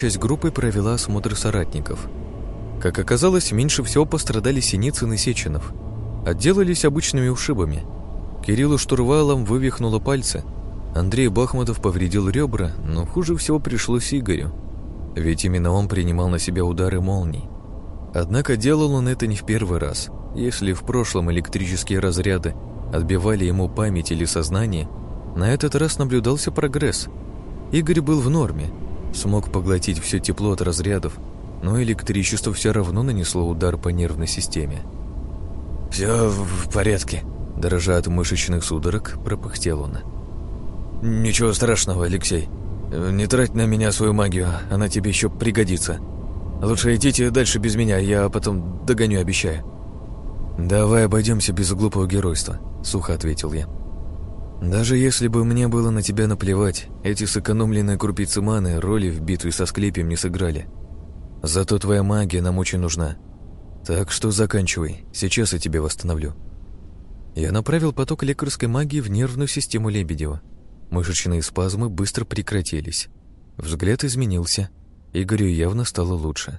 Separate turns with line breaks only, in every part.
Часть группы провела осмотр соратников. Как оказалось, меньше всего пострадали Синицын и Сеченов. Отделались обычными ушибами. Кириллу штурвалом вывихнуло пальцы. Андрей Бахмутов повредил ребра, но хуже всего пришлось Игорю. Ведь именно он принимал на себя удары молний. Однако делал он это не в первый раз. Если в прошлом электрические разряды отбивали ему память или сознание, на этот раз наблюдался прогресс. Игорь был в норме, смог поглотить все тепло от разрядов, но электричество все равно нанесло удар по нервной системе.
«Все в порядке»,
— дрожа от мышечных судорог, пропыхтел он.
«Ничего страшного, Алексей. Не трать на меня свою магию, она тебе еще пригодится. Лучше идите дальше без меня, я потом догоню, обещаю».
«Давай обойдемся без глупого геройства», — сухо ответил я. «Даже если бы мне было на тебя наплевать, эти сэкономленные крупицы маны роли в битве со Склепием не сыграли. Зато твоя магия нам очень нужна. Так что заканчивай, сейчас я тебя восстановлю». Я направил поток лекарской магии в нервную систему Лебедева. Мышечные спазмы быстро прекратились. Взгляд изменился. Игорю явно стало лучше.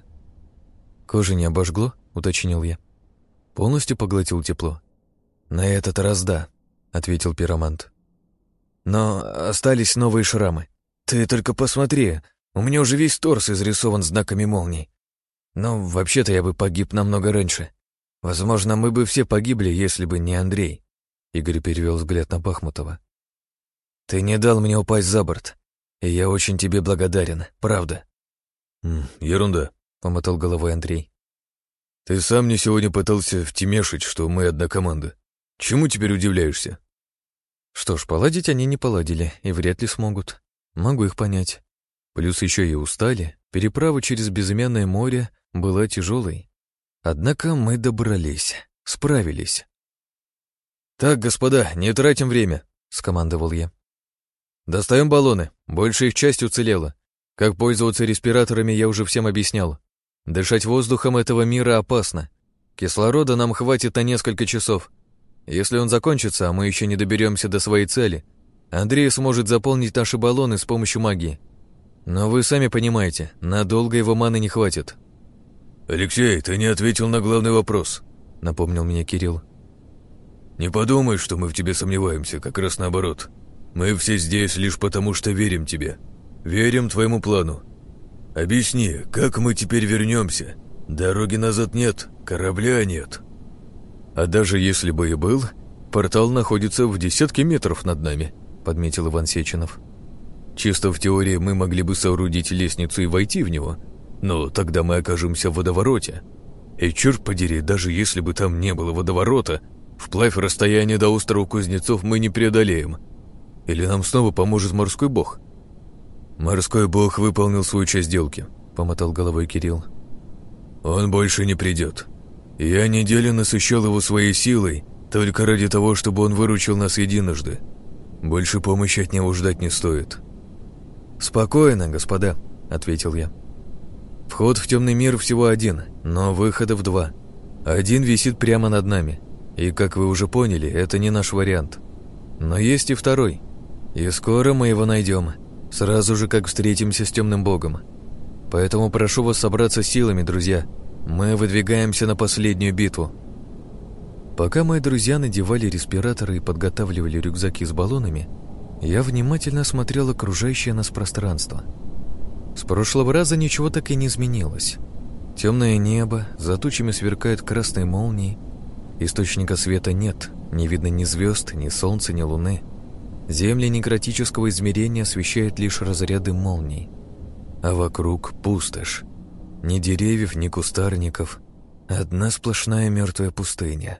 «Кожа не обожгло?» — уточнил я. «Полностью поглотил тепло?»
«На этот раз да», — ответил пиромант. «Но остались новые шрамы. Ты только посмотри, у меня уже весь торс изрисован знаками молний. Но вообще-то я бы погиб намного раньше. Возможно, мы бы все погибли, если бы не Андрей».
Игорь перевел взгляд на Бахмутова.
«Ты не дал мне упасть за борт, и я очень тебе благодарен, правда».
«Ерунда»,
— помотал головой Андрей.
«Ты сам мне сегодня пытался втемешить, что мы одна команда. Чему теперь удивляешься?»
Что ж, поладить они не поладили и вряд ли смогут. Могу их понять. Плюс еще и устали. Переправа через безымянное море была тяжелой. Однако мы добрались, справились.
«Так, господа, не тратим время», — скомандовал я. «Достаем баллоны, большая их часть уцелела. Как пользоваться респираторами я уже всем объяснял. Дышать воздухом этого мира опасно. Кислорода нам хватит на несколько часов. Если он закончится, а мы еще не доберемся до своей цели, Андрей сможет заполнить наши баллоны с помощью магии. Но вы сами понимаете, надолго его маны не хватит».
«Алексей, ты не ответил на главный вопрос», —
напомнил мне Кирилл.
«Не подумай, что мы в тебе сомневаемся, как раз наоборот. Мы все здесь лишь потому, что верим тебе. Верим твоему плану. Объясни, как мы теперь вернемся? Дороги назад нет, корабля нет».
«А даже если бы и был, портал находится в десятке метров над нами», — подметил Иван Сеченов. «Чисто в теории мы могли бы соорудить лестницу и войти в него, но тогда мы окажемся в водовороте. И черт подери, даже если бы там не было водоворота, вплавь расстояние до острова Кузнецов мы не преодолеем. Или нам снова поможет морской бог?»
«Морской бог выполнил свою часть сделки»,
— помотал головой Кирилл.
«Он больше не придет. Я неделю насыщал его своей силой только ради того, чтобы он выручил нас единожды. Больше помощи от него ждать не стоит».
«Спокойно, господа», — ответил я. «Вход в темный мир всего один, но выходов два. Один висит прямо над нами, и, как вы уже поняли, это не наш вариант. Но есть и второй, и скоро мы его найдем, сразу же, как встретимся с темным богом. Поэтому прошу вас собраться силами, друзья. Мы выдвигаемся на последнюю битву». Пока мои друзья надевали респираторы и подготавливали рюкзаки с баллонами, я внимательно осмотрел окружающее нас пространство. С прошлого раза ничего так и не изменилось. Темное небо, за тучами сверкают красные молнии. Источника света нет, не видно ни звезд, ни солнца, ни луны. Земли некротического измерения освещают лишь разряды молний. А вокруг пустошь. Ни деревьев, ни кустарников. Одна сплошная мертвая пустыня.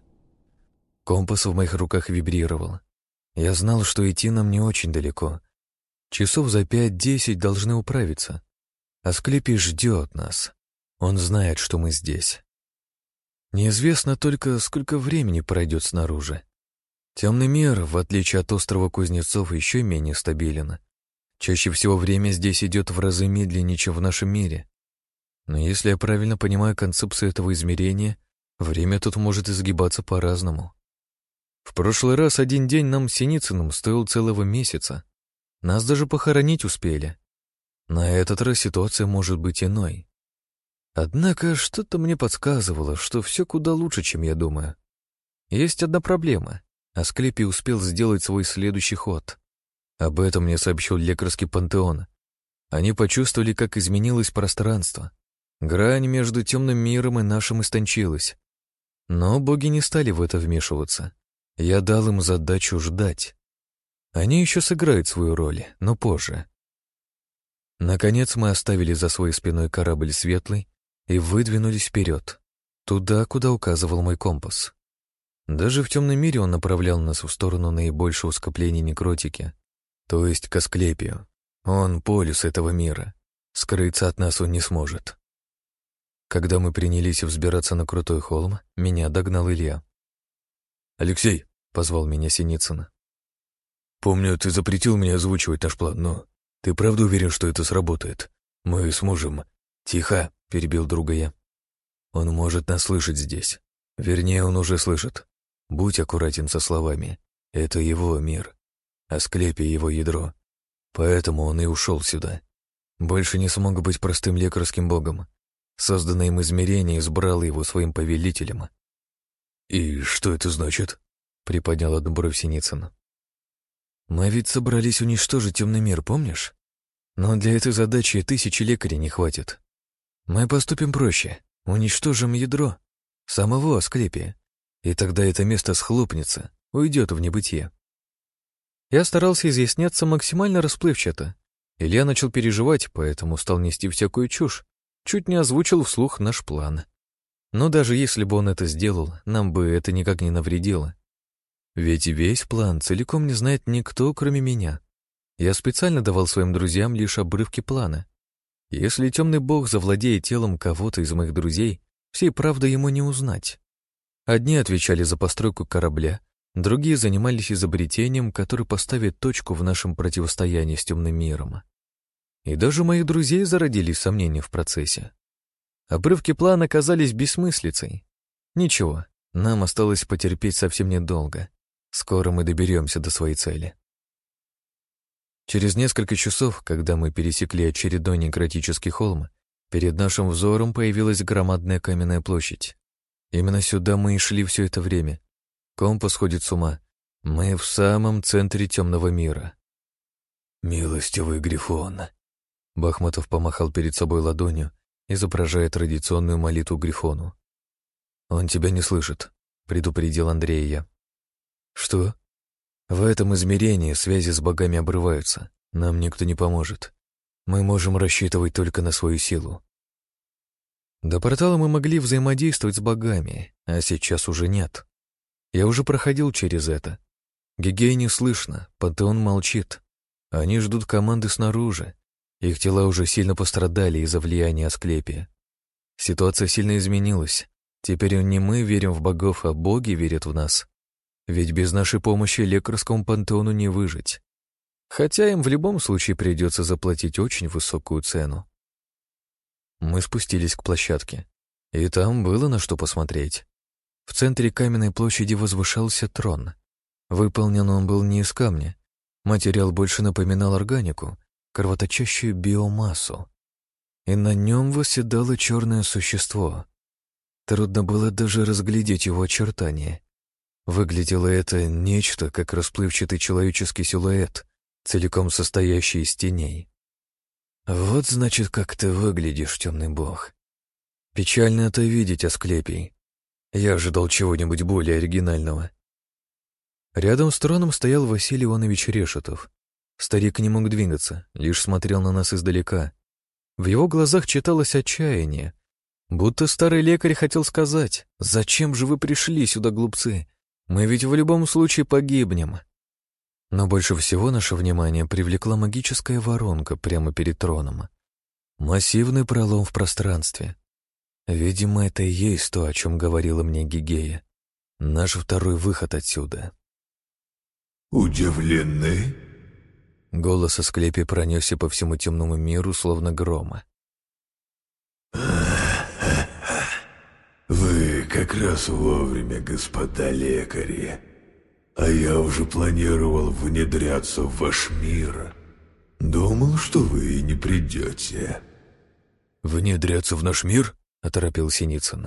Компас в моих руках вибрировал. Я знал, что идти нам не очень далеко. Часов за 5-10 должны управиться. Асклепий ждет нас. Он знает, что мы здесь. Неизвестно только, сколько времени пройдет снаружи. Темный мир, в отличие от острова Кузнецов, еще менее стабилен. Чаще всего время здесь идет в разы медленнее, чем в нашем мире. Но если я правильно понимаю концепцию этого измерения, время тут может изгибаться по-разному. В прошлый раз один день нам с Синицыным стоил целого месяца. Нас даже похоронить успели. На этот раз ситуация может быть иной. Однако что-то мне подсказывало, что все куда лучше, чем я думаю. Есть одна проблема. Асклепий успел сделать свой следующий ход. Об этом мне сообщил лекарский пантеон. Они почувствовали, как изменилось пространство. Грань между темным миром и нашим истончилась. Но боги не стали в это вмешиваться. Я дал им задачу ждать. Они еще сыграют свою роль, но позже. Наконец мы оставили за своей спиной корабль светлый и выдвинулись вперед, туда, куда указывал мой компас. Даже в темном мире он направлял нас в сторону наибольшего скопления некротики, то есть к Асклепию. Он полюс этого мира. Скрыться от нас он не сможет. Когда мы принялись взбираться на крутой холм, меня догнал Илья.
«Алексей», — позвал меня Синицын. «Помню, ты запретил мне озвучивать наш план, но ты правда уверен, что это сработает? Мы сможем...»
«Тихо», — перебил друга я. «Он может нас слышать здесь. Вернее, он уже слышит. Будь аккуратен со словами. Это его мир. Асклепий — его ядро. Поэтому он и ушел сюда. Больше не смог быть простым лекарским богом. Созданное им измерение избрало его своим повелителем».
«И что это значит?»
— приподнял одну бровь Синицын. «Мы ведь собрались уничтожить темный мир, помнишь? Но для этой задачи 1000 лекарей не хватит. Мы поступим проще. Уничтожим ядро, самого Асклепия, и тогда это место схлопнется, уйдет в небытие». Я старался изъясняться максимально расплывчато. Илья начал переживать, поэтому стал нести всякую чушь, чуть не озвучил вслух наш план. Но даже если бы он это сделал, нам бы это никак не навредило. Ведь весь план целиком не знает никто, кроме меня. Я специально давал своим друзьям лишь обрывки плана. Если темный бог завладеет телом кого-то из моих друзей, всей правды ему не узнать. Одни отвечали за постройку корабля, другие занимались изобретением, который поставит точку в нашем противостоянии с темным миром. И даже у моих друзей зародились сомнения в процессе. Обрывки плана оказались бессмыслицей. Ничего, нам осталось потерпеть совсем недолго. Скоро мы доберемся до своей цели. Через несколько часов, когда мы пересекли очередной некротический холм, перед нашим взором появилась громадная каменная площадь. Именно сюда мы и шли все это время. Компас ходит с ума. Мы в самом центре темного мира.
«Милостивый Грифон»,
— Бахматов помахал перед собой ладонью, изображая традиционную молитву Грифону. «Он тебя не слышит», — предупредил Андрея. «Что?» «В этом измерении связи с богами обрываются. Нам никто не поможет. Мы можем рассчитывать только на свою силу». До портала мы могли взаимодействовать с богами, а сейчас уже нет. Я уже проходил через это. Гигея не слышно, пантеон молчит. Они ждут команды снаружи. Их тела уже сильно пострадали из-за влияния Асклепия. Ситуация сильно изменилась. Теперь не мы верим в богов, а боги верят в нас. Ведь без нашей помощи лекарскому пантеону не выжить. Хотя им в любом случае придется заплатить очень высокую цену. Мы спустились к площадке, и там было на что посмотреть. В центре каменной площади возвышался трон. Выполнен он был не из камня. Материал больше напоминал органику, кровоточащую биомассу. И на нем восседало черное существо. Трудно было даже разглядеть его очертания. Выглядело это нечто, как расплывчатый человеческий силуэт, целиком состоящий из теней. Вот значит, как ты выглядишь, темный бог. Печально это видеть, Асклепий. Я ожидал чего-нибудь более оригинального. Рядом с троном стоял Василий Иванович Решетов. Старик не мог двигаться, лишь смотрел на нас издалека. В его глазах читалось отчаяние. Будто старый лекарь хотел сказать: «Зачем же вы пришли сюда, глупцы? Мы ведь в любом случае погибнем». Но больше всего наше внимание привлекла магическая воронка прямо перед троном. Массивный пролом в пространстве. Видимо, это и есть то, о чем говорила мне Гигея. Наш второй выход отсюда.
«Удивлены?»
Голос Асклепия пронесся по всему темному миру, словно грома.
«Вы как раз вовремя, господа лекари. А я уже планировал внедряться в ваш мир. Думал, что вы не придете.
«Внедряться в наш мир?» — оторопил Синицын.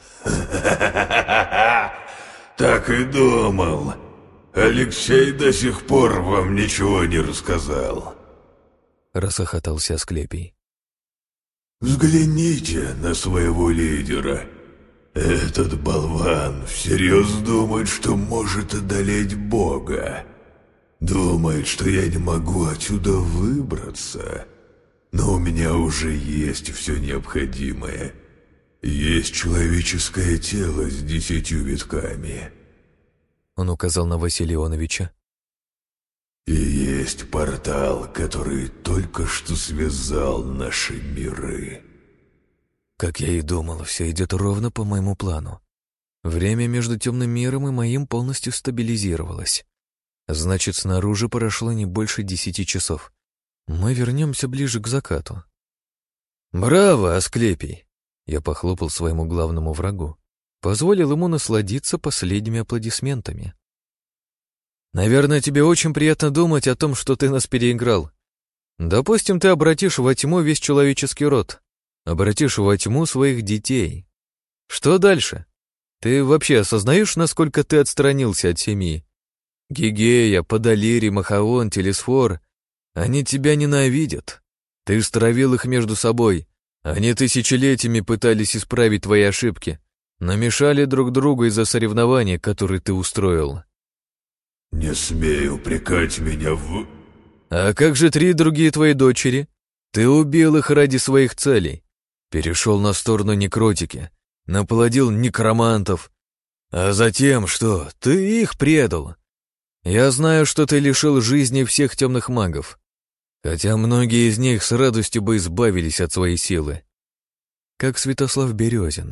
Так и думал. Алексей до сих пор вам ничего не рассказал.
Расхохотался Асклепий.
Взгляните на своего лидера. Этот болван всерьез думает, что может одолеть Бога. Думает, что я не могу отсюда выбраться. Но у меня уже есть все необходимое. Есть человеческое тело с 10 витками.
Он указал на Василия Ионовича.
И есть портал, который только что связал наши миры.
Как я и думал, все идет ровно по моему плану. Время между темным миром и моим полностью стабилизировалось. Значит, снаружи прошло не больше 10 часов. Мы вернемся ближе к закату. «Браво, Асклепий!» Я похлопал своему главному врагу. Позволил ему насладиться последними аплодисментами. «Наверное, тебе очень приятно думать о том, что ты нас переиграл. Допустим, ты обратишь во тьму весь человеческий род. Обратишь во тьму своих детей. Что дальше? Ты вообще осознаешь, насколько ты отстранился от семьи? Гигея, Подолирий, Махаон, Телесфор — они тебя ненавидят. Ты стравил их между собой. Они тысячелетиями пытались исправить твои ошибки, но мешали друг другу из-за соревнования, которые ты устроил.
Не смей упрекать меня в...
А как же 3 другие твои дочери? Ты убил их ради своих целей. Перешел на сторону некротики, наплодил некромантов. А затем что? Ты их предал. Я знаю, что ты лишил жизни всех темных магов, хотя многие из них с радостью бы избавились от своей силы. Как Святослав Березин.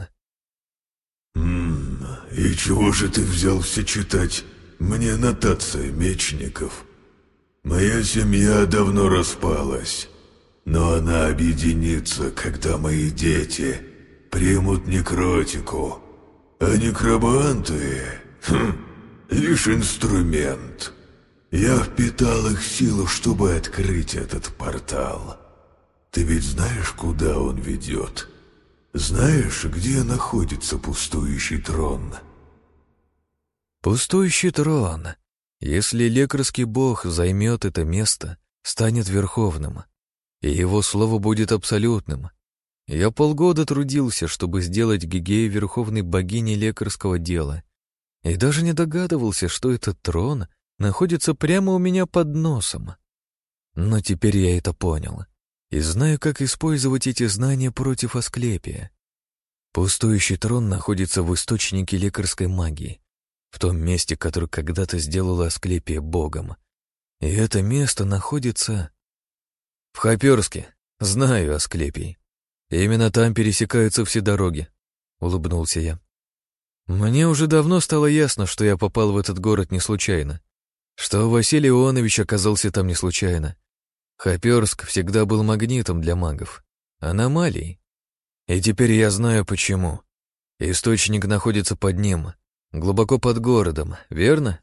И чего же ты взялся читать мне нотации мечников? Моя семья давно распалась, но она объединится, когда мои дети примут некротику, а некроманты лишь инструмент. Я впитал их силу, чтобы открыть этот портал. Ты ведь знаешь, куда он ведет? Знаешь, где находится пустующий трон?
Пустующий трон. Если лекарский бог займет это место, станет верховным, и его слово будет абсолютным. Я полгода трудился, чтобы сделать Гигею верховной богиней лекарского дела, и даже не догадывался, что этот трон находится прямо у меня под носом. Но теперь я это понял, и знаю, как использовать эти знания против Асклепия. Пустующий трон находится в источнике лекарской магии, в том месте, которое когда-то сделало Асклепия богом. И это место находится в Хоперске. Знаю, Асклепий. Именно там пересекаются все дороги, улыбнулся я. Мне уже давно стало ясно, что я попал в этот город не случайно, что Василий Ионович оказался там не случайно. Хоперск всегда был магнитом для магов, аномалией. И теперь я знаю почему. Источник находится под ним, глубоко под городом, верно?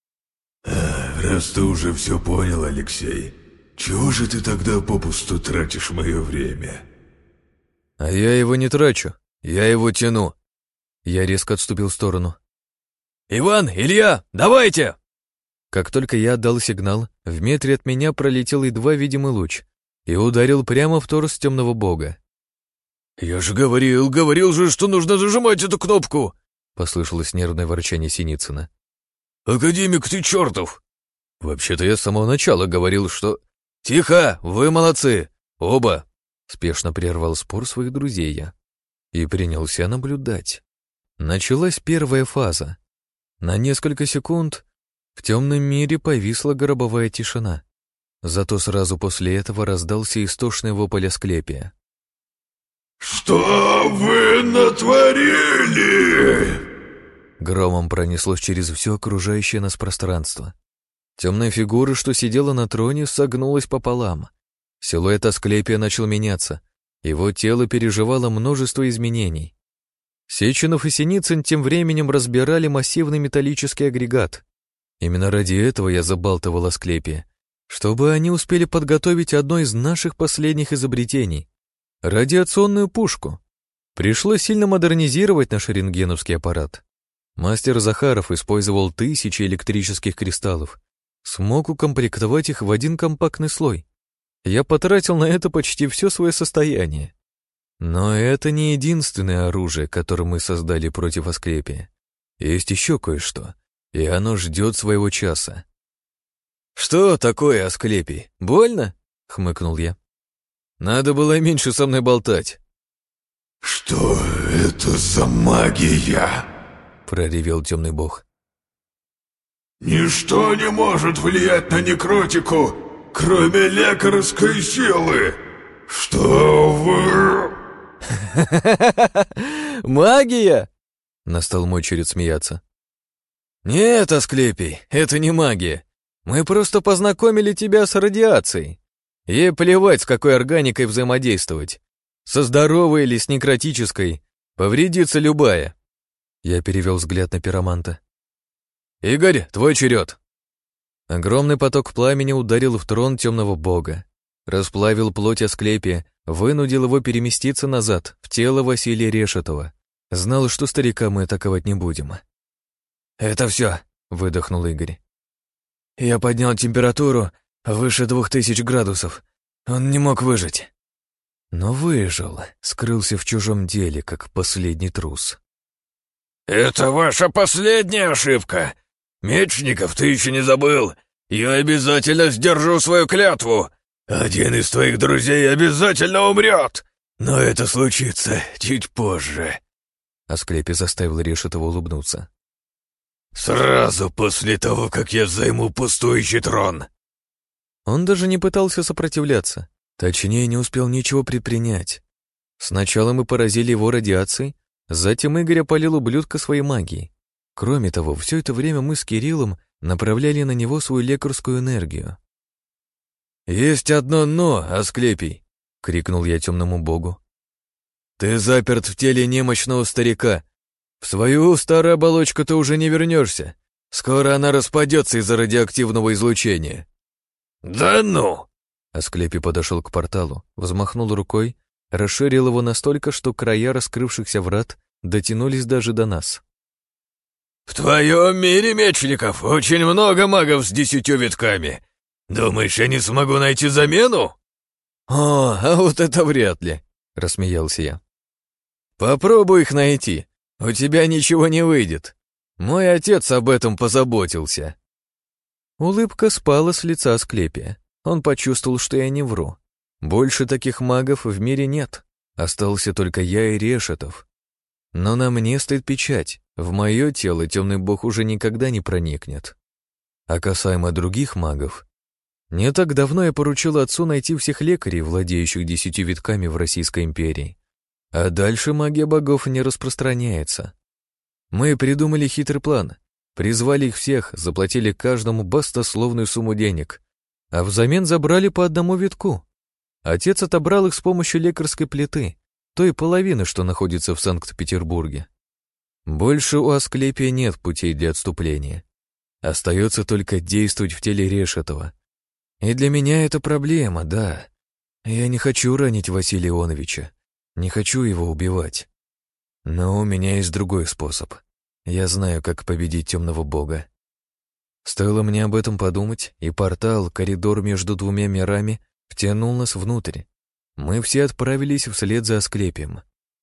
Раз ты уже все понял, Алексей, чего же ты тогда попусту тратишь мое время?
А я его не трачу, я его тяну. Я резко отступил в сторону. «Иван, Илья, давайте!» Как только я отдал сигнал, в метре от меня пролетел едва видимый луч и ударил прямо в торс темного бога.
«Я же говорил же, что нужно зажимать эту кнопку!»
— послышалось нервное ворчание Синицына.
«Академик, ты чертов!»
«Вообще-то я с самого начала говорил, что...» «Тихо! Вы молодцы! Оба!» — спешно прервал спор своих друзей я и принялся наблюдать. Началась первая фаза. На несколько секунд в темном мире повисла гробовая тишина. Зато сразу после этого раздался истошный вопль Асклепия.
«Что вы натворили?»
Громом пронеслось через все окружающее нас пространство. Темная фигура, что сидела на троне, согнулась пополам. Силуэт Асклепия начал меняться. Его тело переживало множество изменений. Сеченов и Синицын тем временем разбирали массивный металлический агрегат. Именно ради этого я забалтывал Асклепия. чтобы они успели подготовить одно из наших последних изобретений — радиационную пушку. Пришлось сильно модернизировать наш рентгеновский аппарат. Мастер Захаров использовал тысячи электрических кристаллов, смог укомплектовать их в один компактный слой. Я потратил на это почти все свое состояние. Но это не единственное оружие, которое мы создали против Асклепия. Есть еще кое-что, и оно ждет своего часа. «Что такое, Асклепий? Больно?» — хмыкнул я. «Надо было меньше со мной болтать».
«Что это за магия?» —
проревел темный бог.
«Ничто не может влиять на некротику, кроме лекарской силы. Что вы...»
«Магия?» — настал мой черед смеяться. «Нет, Асклепий, это не магия. Мы просто познакомили тебя с радиацией. Ей плевать, с какой органикой взаимодействовать. Со здоровой или с некротической. Повредится любая». Я перевел взгляд на пироманта. «Игорь, твой черед!» Огромный поток пламени ударил в трон темного бога. Расплавил плоть Асклепия, вынудил его переместиться назад, в тело Василия Решетова. Знал, что старика мы атаковать не будем. «Это все», — выдохнул Игорь. «Я поднял температуру выше 2000 градусов. Он не мог выжить». Но выжил, скрылся в чужом деле, как последний трус.
«Это ваша последняя ошибка. Мечников, ты еще не забыл. Я обязательно сдержу свою клятву. Один из твоих друзей обязательно умрет. Но это случится чуть позже».
Асклепий заставил Решетова улыбнуться.
«Сразу после того, как я займу пустующий трон».
Он даже не пытался сопротивляться, точнее, не успел ничего предпринять. Сначала мы поразили его радиацией, затем Игорь опалил ублюдка своей магией. Кроме того, все это время мы с Кириллом направляли на него свою лекарскую энергию. «Есть одно «но», Асклепий!» — крикнул я темному богу. «Ты заперт в теле немощного старика. В свою старую оболочку ты уже не вернешься. Скоро она распадется из-за радиоактивного излучения».
«Да ну!»
Асклепий подошел к порталу, взмахнул рукой, расширил его настолько, что края раскрывшихся врат дотянулись даже до нас.
«В твоем мире, Мечников, очень много магов с 10 витками. Думаешь, я не смогу найти замену?»
«О, а вот это вряд ли», — рассмеялся я. «Попробуй их найти, у тебя ничего не выйдет. Мой отец об этом позаботился». Улыбка спала с лица Асклепия. Он почувствовал, что я не вру. Больше таких магов в мире нет. Остался только я и Решетов. Но на мне стоит печать. В мое тело темный бог уже никогда не проникнет. А касаемо других магов, не так давно я поручил отцу найти всех лекарей, владеющих 10 витками в Российской империи. А дальше магия богов не распространяется. Мы придумали хитрый план. Призвали их всех, заплатили каждому баснословную сумму денег, а взамен забрали по одному витку. Отец отобрал их с помощью лекарской плиты, той половины, что находится в Санкт-Петербурге. Больше у Асклепия нет путей для отступления. Остается только действовать в теле Решетова. И для меня это проблема, да. Я не хочу ранить Василия Ионовича, не хочу его убивать. Но у меня есть другой способ. Я знаю, как победить темного бога. Стоило мне об этом подумать, и портал, коридор между двумя мирами, втянул нас внутрь. Мы все отправились вслед за Асклепием.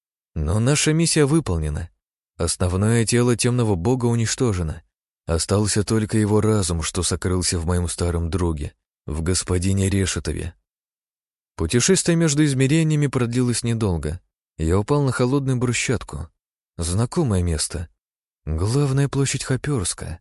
Но наша миссия выполнена. Основное тело темного бога уничтожено. Остался только его разум, что сокрылся в моем старом друге, в господине Решетове. Путешествие между измерениями продлилось недолго. Я упал на холодную брусчатку. Знакомое место. Главная площадь Хоперска.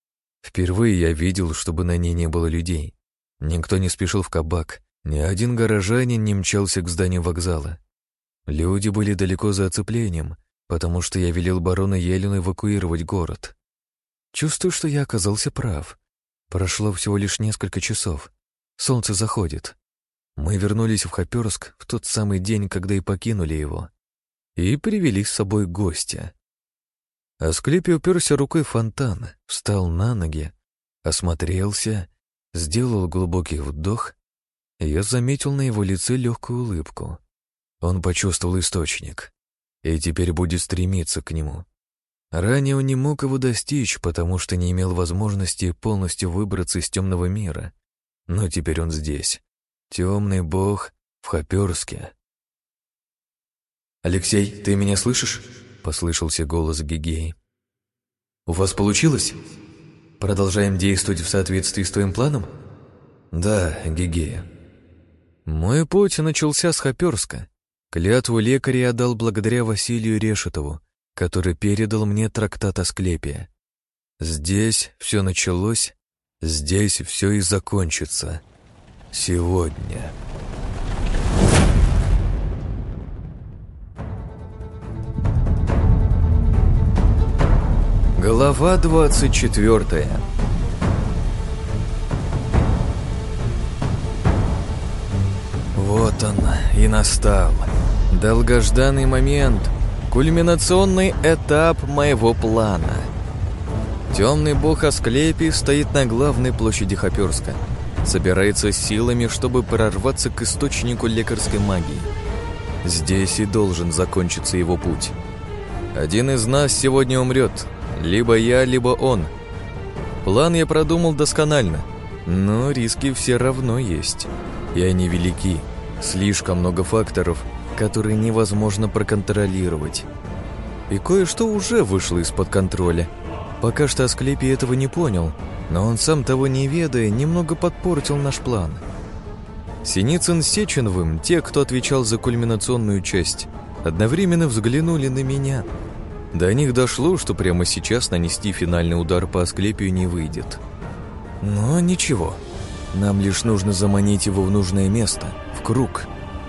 Впервые я видел, чтобы на ней не было людей. Никто не спешил в кабак, ни один горожанин не мчался к зданию вокзала. Люди были далеко за оцеплением, потому что я велел барону Елину эвакуировать город. Чувствую, что я оказался прав. Прошло всего лишь несколько часов. Солнце заходит. Мы вернулись в Хоперск в тот самый день, когда и покинули его. И привели с собой гостя. Асклепий уперся рукой в фонтан, встал на ноги, осмотрелся, Сделал глубокий вдох, и я заметил на его лице легкую улыбку. Он почувствовал источник, и теперь будет стремиться к нему. Ранее он не мог его достичь, потому что не имел возможности полностью выбраться из темного мира. Но теперь он здесь. Темный бог в Хоперске. «Алексей, ты меня слышишь?» — послышался голос Гигеи. «У вас получилось? Продолжаем действовать в соответствии с твоим планом?» «Да, Гигея». Мой путь начался с Хоперска. Клятву лекаря я отдал благодаря Василию Решетову, который передал мне трактат Асклепия. Здесь все началось, здесь все и закончится. Сегодня. Глава 24. Вот он и настал. Долгожданный момент, кульминационный этап моего плана. Темный бог Асклепий стоит на главной площади Хоперска. Собирается силами, чтобы прорваться к источнику лекарской магии. Здесь и должен закончиться его путь. Один из нас сегодня умрет. Либо я, либо он. План я продумал досконально, но риски все равно есть. И они велики. Слишком много факторов, которые невозможно проконтролировать. И кое-что уже вышло из-под контроля. Пока что Асклепий этого не понял, но он сам того не ведая, немного подпортил наш план. Синицын с Сеченовым, те, кто отвечал за кульминационную часть, одновременно взглянули на меня. До них дошло, что прямо сейчас нанести финальный удар по Асклепию не выйдет. Но ничего, нам лишь нужно заманить его в нужное место, в круг.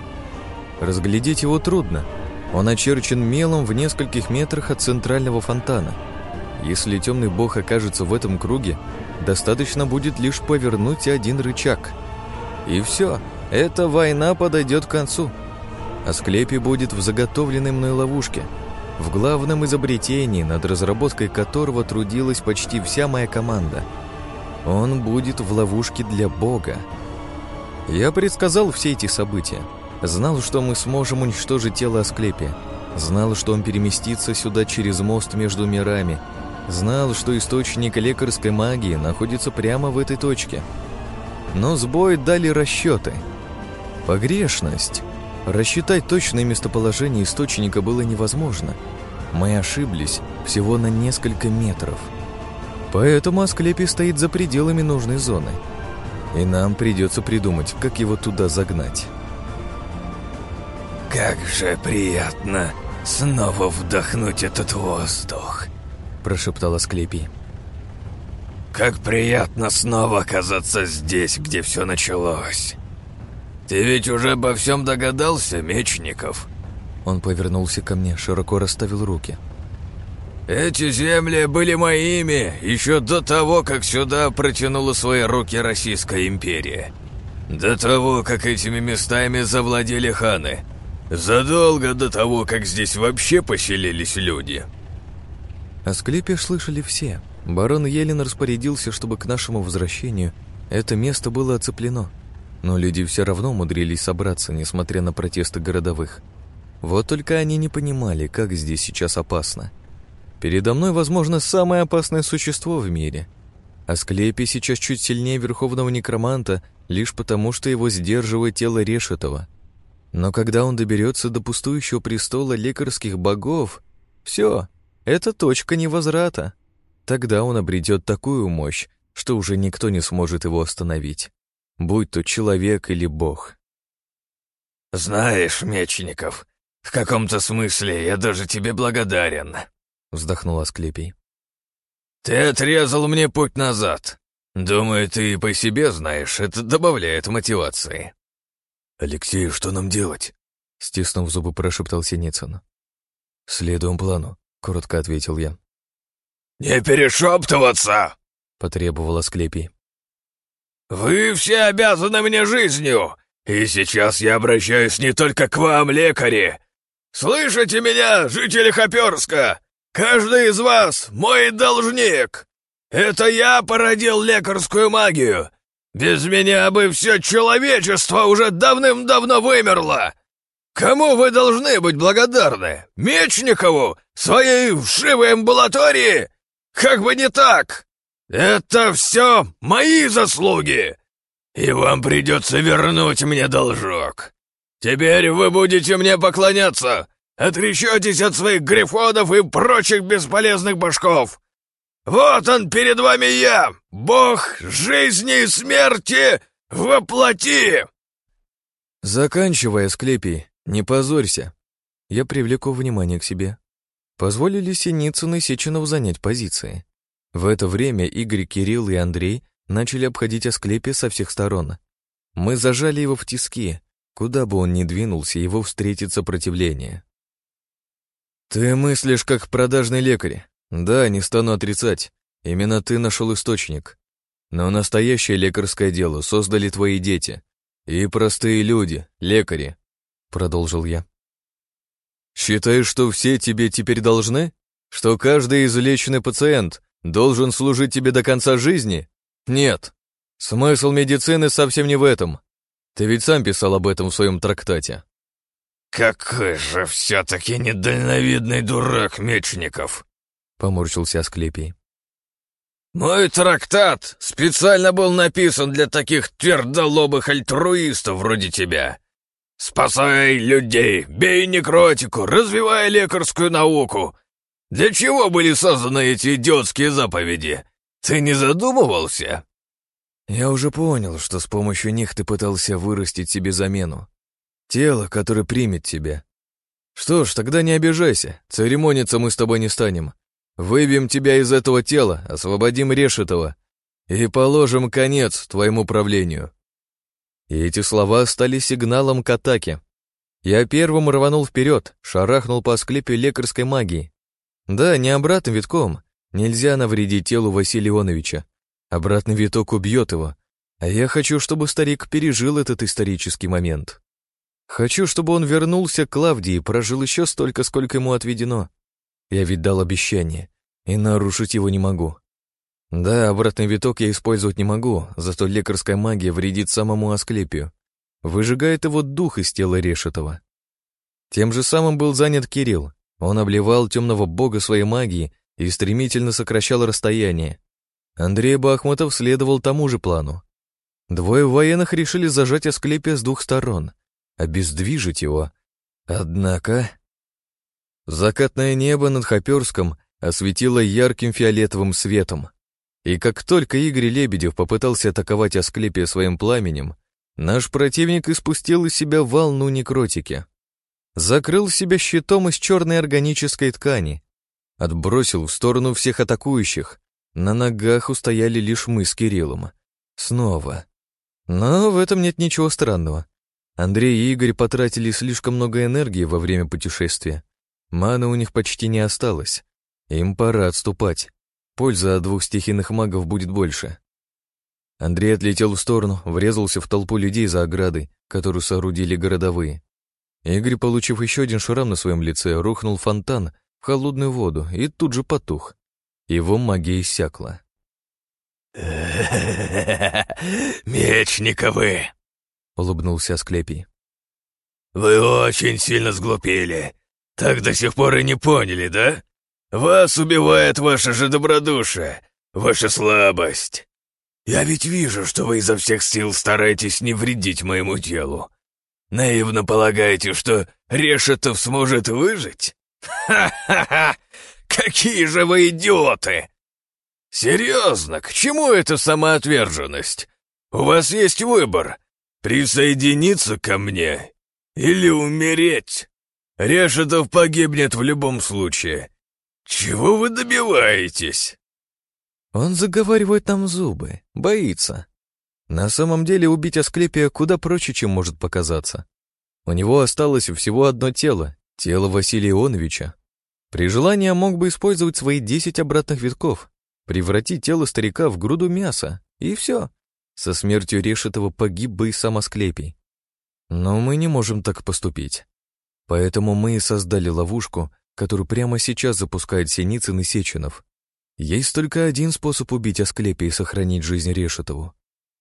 Разглядеть его трудно. Он очерчен мелом в нескольких метрах от центрального фонтана. Если темный бог окажется в этом круге, достаточно будет лишь повернуть один рычаг. И все, эта война подойдет к концу. Асклепий будет в заготовленной мной ловушке, в главном изобретении, над разработкой которого трудилась почти вся моя команда. Он будет в ловушке для бога. Я предсказал все эти события. Знал, что мы сможем уничтожить тело Асклепия. Знал, что он переместится сюда через мост между мирами. Знал, что источник лекарской магии находится прямо в этой точке. Но сбой дали расчеты. Погрешность. Рассчитать точное местоположение источника было невозможно. Мы ошиблись всего на несколько метров. Поэтому Асклепий стоит за пределами нужной зоны. И нам придется придумать, как его туда загнать.
«Как же приятно снова вдохнуть этот воздух», — прошептал Асклепий. «Как приятно снова оказаться здесь, где все началось. Ты ведь уже обо всем догадался, Мечников?»
Он повернулся ко мне, широко расставил руки.
«Эти земли были моими еще до того, как сюда протянула свои руки Российская империя. До того, как этими местами завладели ханы. Задолго до того, как здесь вообще поселились люди».
Асклепия слышали все. Барон Елен распорядился, чтобы к нашему возвращению это место было оцеплено. Но люди все равно умудрились собраться, несмотря на протесты городовых. Вот только они не понимали, как здесь сейчас опасно. Передо мной, возможно, самое опасное существо в мире. Асклепий сейчас чуть сильнее верховного некроманта, лишь потому, что его сдерживает тело Решетова. Но когда он доберется до пустующего престола лекарских богов, все, это точка невозврата. Тогда он обретет такую мощь, что уже никто не сможет его остановить, будь то человек или бог.
«Знаешь, Мечников, в каком-то смысле я даже тебе благодарен», — вздохнул Асклепий. «Ты отрезал мне путь назад. Думаю, ты и по себе знаешь, это добавляет мотивации».
«Алексей, что нам делать?» — стиснув зубы, прошептал Синицын. «Следуем плану», — коротко ответил я.
«Не перешептываться!» —
потребовал Асклепий.
«Вы все обязаны мне жизнью, и сейчас я обращаюсь не только к вам, лекари. Слышите меня, жители Хоперска? Каждый из вас мой должник. Это я породил лекарскую магию. Без меня бы все человечество уже давным-давно вымерло! Кому вы должны быть благодарны? Мечникову? Своей вшивой амбулатории? Как бы не так! Это все мои заслуги! И вам придется вернуть мне должок. Теперь вы будете мне поклоняться, отречетесь от своих грифонов и прочих бесполезных башков. Вот он перед вами я, бог жизни и смерти воплоти!»
«Заканчивай, Асклепий, не позорься». Я привлеку внимание к себе. Позволили Синицыну и Сеченову занять позиции. В это время Игорь, Кирилл и Андрей начали обходить Асклепия со всех сторон. Мы зажали его в тиски. Куда бы он ни двинулся, его встретит сопротивление. «Ты мыслишь как продажный лекарь. Да, не стану отрицать. Именно ты нашел источник. Но настоящее лекарское дело создали твои дети. И простые люди, лекари», — продолжил я. «Считаешь, что все тебе теперь должны? Что каждый излеченный пациент должен служить тебе до конца жизни? Нет. Смысл медицины совсем не в этом. Ты ведь сам писал об этом в своем трактате».
«Какой же все-таки недальновидный дурак Мечников!» — поморщился Асклепий. «Мой трактат специально был написан для таких твердолобых альтруистов вроде тебя. Спасай людей, бей некротику, развивай лекарскую науку. Для чего были созданы эти идиотские заповеди? Ты не задумывался?»
«Я уже понял, что с помощью них ты пытался вырастить себе замену. Тело, которое примет тебя. Что ж, тогда не обижайся, церемониться мы с тобой не станем. Выбьем тебя из этого тела, освободим Решетова и положим конец твоему правлению». И эти слова стали сигналом к атаке. Я первым рванул вперед, шарахнул по Асклепию лекарской магии. Да, не обратным витком. Нельзя навредить телу Василия Ионовича. Обратный виток убьет его. А я хочу, чтобы старик пережил этот исторический момент. Хочу, чтобы он вернулся к Клавдии и прожил еще столько, сколько ему отведено. Я ведь дал обещание, и нарушить его не могу. Да, обратный виток я использовать не могу, зато лекарская магия вредит самому Асклепию. Выжигает его дух из тела Решетова. Тем же самым был занят Кирилл. Он обливал темного бога своей магией и стремительно сокращал расстояние. Андрей Бахмутов следовал тому же плану. Двое военных решили зажать Асклепия с двух сторон, обездвижить его. Однако... Закатное небо над Хоперском осветило ярким фиолетовым светом. И как только Игорь Лебедев попытался атаковать Асклепия своим пламенем, наш противник испустил из себя волну некротики. Закрыл себя щитом из черной органической ткани. Отбросил в сторону всех атакующих. На ногах устояли лишь мы с Кириллом. Снова. Но в этом нет ничего странного. Андрей и Игорь потратили слишком много энергии во время путешествия. Маны у них почти не осталось. Им пора отступать. Польза от двух стихийных магов будет больше. Андрей отлетел в сторону, врезался в толпу людей за оградой, которую соорудили городовые. Игорь, получив еще один шрам на своем лице, рухнул в фонтан в холодную воду и тут же потух. Его магия иссякла.
«Мечниковы!» — улыбнулся Асклепий. «Вы очень сильно сглупили. Так до сих пор и не поняли, да? Вас убивает ваше же добродушие, ваша слабость. Я ведь вижу, что вы изо всех сил стараетесь не вредить моему телу. Наивно полагаете, что Решетов сможет выжить? Ха-ха-ха! Какие же вы идиоты! Серьезно, к чему эта самоотверженность? У вас есть выбор — присоединиться ко мне или умереть. Решетов погибнет в любом случае. Чего вы добиваетесь?»
Он заговаривает нам зубы, боится. На самом деле убить Асклепия куда проще, чем может показаться. У него осталось всего одно тело — тело Василия Ионовича. При желании мог бы использовать свои 10 обратных витков, превратить тело старика в груду мяса, и все. Со смертью Решетова погиб бы и сам Асклепий. Но мы не можем так поступить. Поэтому мы и создали ловушку, которую прямо сейчас запускает Синицын и Сеченов. Есть только один способ убить Асклепия и сохранить жизнь Решетову.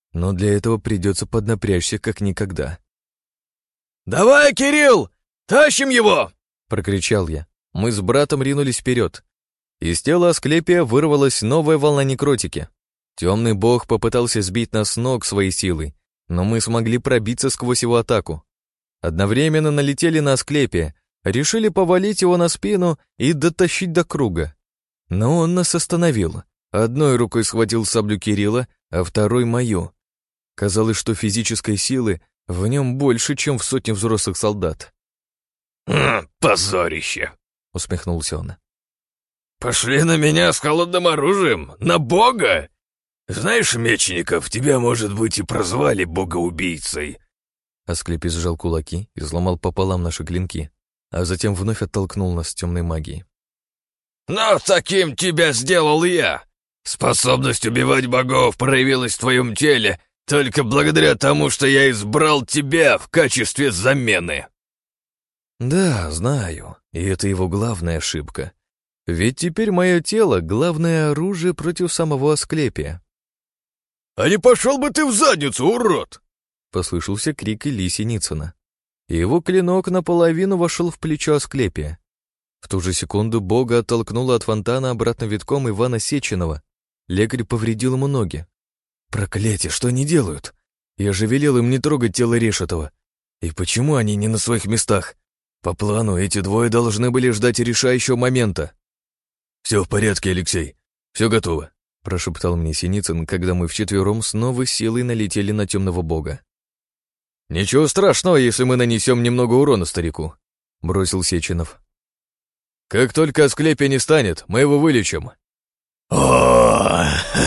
но для этого придется поднапрячься как никогда.
«Давай, Кирилл, тащим его!» — прокричал я. Мы с братом ринулись вперед. Из тела Асклепия вырвалась новая волна некротики. Темный бог попытался сбить нас с ног своей силой, но мы смогли пробиться сквозь его атаку. Одновременно налетели на Асклепия, решили повалить его на спину и дотащить до круга. Но он нас остановил. Одной рукой схватил саблю Кирилла, а второй — мою. Казалось, что физической силы в нем больше, чем в сотне взрослых солдат.
«Позорище!» —
усмехнулся он.
«Пошли на меня с холодным оружием? На бога? Знаешь, Мечников, тебя, может быть, и прозвали богоубийцей».
Асклепий сжал кулаки и сломал пополам наши клинки, а затем вновь оттолкнул нас темной магией.
«Но таким тебя сделал я! Способность убивать богов проявилась в твоем теле только благодаря тому, что я избрал тебя в качестве замены!»
Да, знаю, и это его главная ошибка. Ведь теперь мое тело — главное оружие против самого Асклепия.
«А не пошел бы ты в задницу, урод!»
— послышался крик Ильи Синицына. Его клинок наполовину вошел в плечо Асклепия. В ту же секунду бога оттолкнуло от фонтана обратно витком Ивана Сеченова. Лекарь повредил ему ноги. Проклятие, что они делают? Я же велел им не трогать тело Решетова. И почему они не на своих местах? По плану эти двое должны были ждать решающего момента.
«Все в порядке, Алексей. Все готово»,
— прошептал мне Синицын, когда мы вчетвером с новой силой налетели на темного бога.
«Ничего страшного, если мы нанесем немного урона старику», — бросил Сеченов. «Как только Асклепия не станет, мы его вылечим».
«О,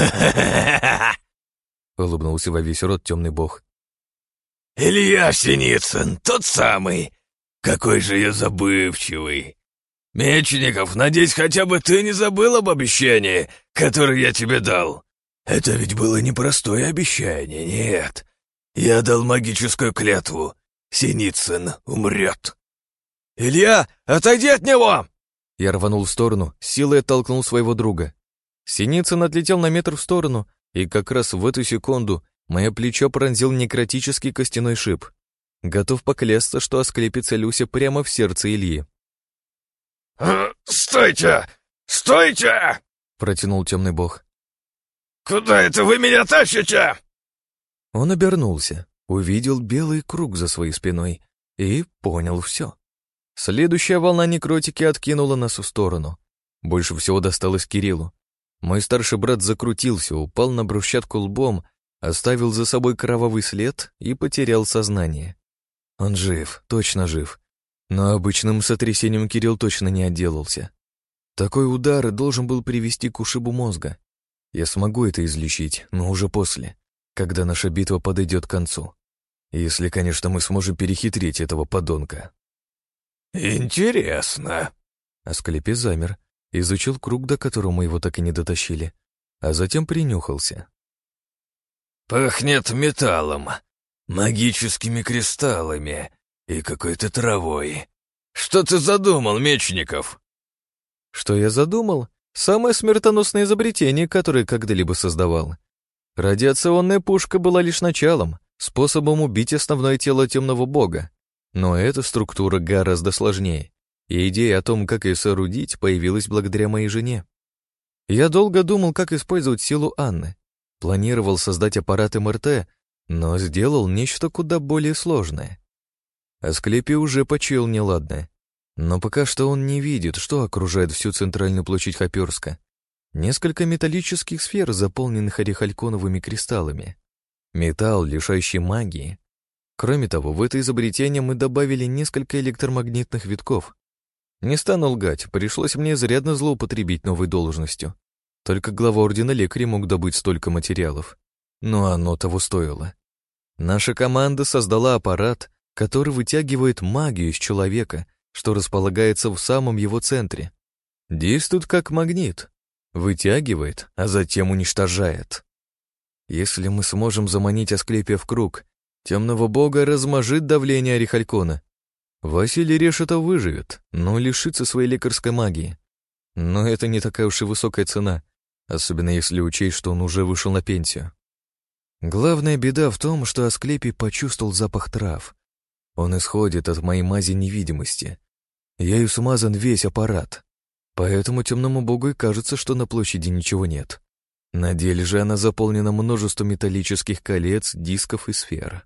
улыбнулся во весь рот темный бог.
Илья Синицын, тот самый. Какой же я забывчивый. Мечников, надеюсь, хотя бы ты не забыл об обещании, которое я тебе дал. Это ведь было непростое обещание, нет. Я дал магическую клятву. Синицын умрет».
«Илья, отойди от него!»
Я рванул в сторону, силой оттолкнул своего друга. Синицын отлетел на метр в сторону, и как раз в эту секунду мое плечо пронзил некротический костяной шип. Готов поклясться, что Асклепий целился прямо в сердце Ильи.
«Стойте! Стойте!» —
протянул темный бог.
«Куда это вы меня тащите?»
Он обернулся, увидел белый круг за своей спиной и понял все. Следующая волна некротики откинула нас в сторону. Больше всего досталось Кириллу. Мой старший брат закрутился, упал на брусчатку лбом, оставил за собой кровавый след и потерял сознание. Он жив, точно жив. Но обычным сотрясением Кирилл точно не отделался. Такой удар должен был привести к ушибу мозга. Я смогу это излечить, но уже после, когда наша битва подойдет к концу. Если, конечно, мы сможем перехитрить этого подонка.
«Интересно».
Асклепий замер, изучил круг, до которого мы его так и не дотащили, а затем принюхался.
«Пахнет металлом, магическими кристаллами и какой-то травой. Что ты задумал, Мечников?»
Что я задумал? Самое смертоносное изобретение, которое когда-либо создавал. Радиационная пушка была лишь началом, способом убить основное тело темного бога. Но эта структура гораздо сложнее, и идея о том, как ее соорудить, появилась благодаря моей жене. Я долго думал, как использовать силу Анны. Планировал создать аппарат МРТ, но сделал нечто куда более сложное. Асклепий уже почуял неладное, но пока что он не видит, что окружает всю центральную площадь Хоперска. Несколько металлических сфер, заполненных орехальконовыми кристаллами. Металл, лишающий магии. Кроме того, в это изобретение мы добавили несколько электромагнитных витков. Не стану лгать, пришлось мне изрядно злоупотребить новой должностью. Только глава ордена лекарей мог добыть столько материалов. Но оно того стоило. Наша команда создала аппарат, который вытягивает магию из человека, что располагается в самом его центре. Действует как магнит. Вытягивает, а затем уничтожает. Если мы сможем заманить Асклепия в круг, темного бога размажит давление орехалькона. Василий Решетов выживет, но лишится своей лекарской магии. Но это не такая уж и высокая цена, особенно если учесть, что он уже вышел на пенсию. Главная беда в том, что Асклепий почувствовал запах трав. Он исходит от моей мази невидимости. Ею смазан весь аппарат. Поэтому темному богу и кажется, что на площади ничего нет. На деле же она заполнена множеством металлических колец, дисков и сфер.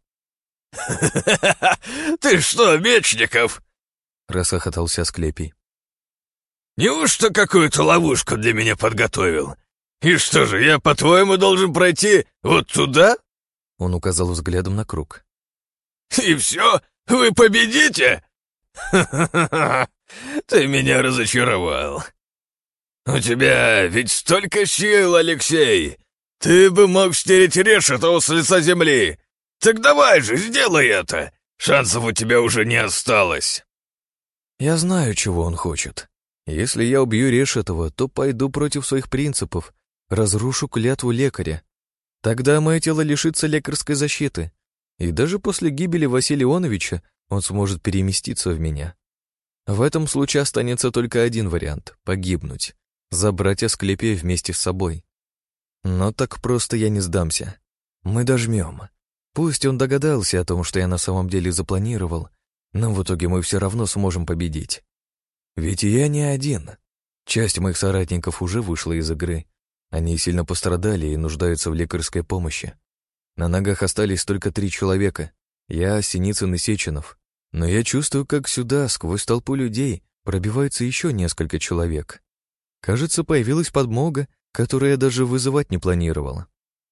Ты что, Мечников?» —
расхохотался Асклепий.
«Неужто какую-то ловушку для меня подготовил? И что же, я, по-твоему, должен пройти вот туда?»
Он указал взглядом на круг.
«И все? Вы победите? Ха-ха-ха! Ты меня разочаровал. У тебя ведь столько сил, Алексей! Ты бы мог стереть Решетова с лица земли! Так давай же, сделай это! Шансов у тебя уже не осталось!»
Я знаю, чего он хочет. Если я убью Решетова, то пойду против своих принципов, разрушу клятву лекаря. Тогда мое тело лишится лекарской защиты, и даже после гибели Василия Ионовича он сможет переместиться в меня. В этом случае останется только один вариант — погибнуть, забрать Асклепия вместе с собой. Но так просто я не сдамся. Мы дожмем. Пусть он догадался о том, что я на самом деле запланировал, но в итоге мы все равно сможем победить. Ведь я не один. Часть моих соратников уже вышла из игры. Они сильно пострадали и нуждаются в лекарской помощи. На ногах остались только 3 человека. Я, Синицын и Сеченов. Но я чувствую, как сюда, сквозь толпу людей, пробивается еще несколько человек. Кажется, появилась подмога, которую я даже вызывать не планировал.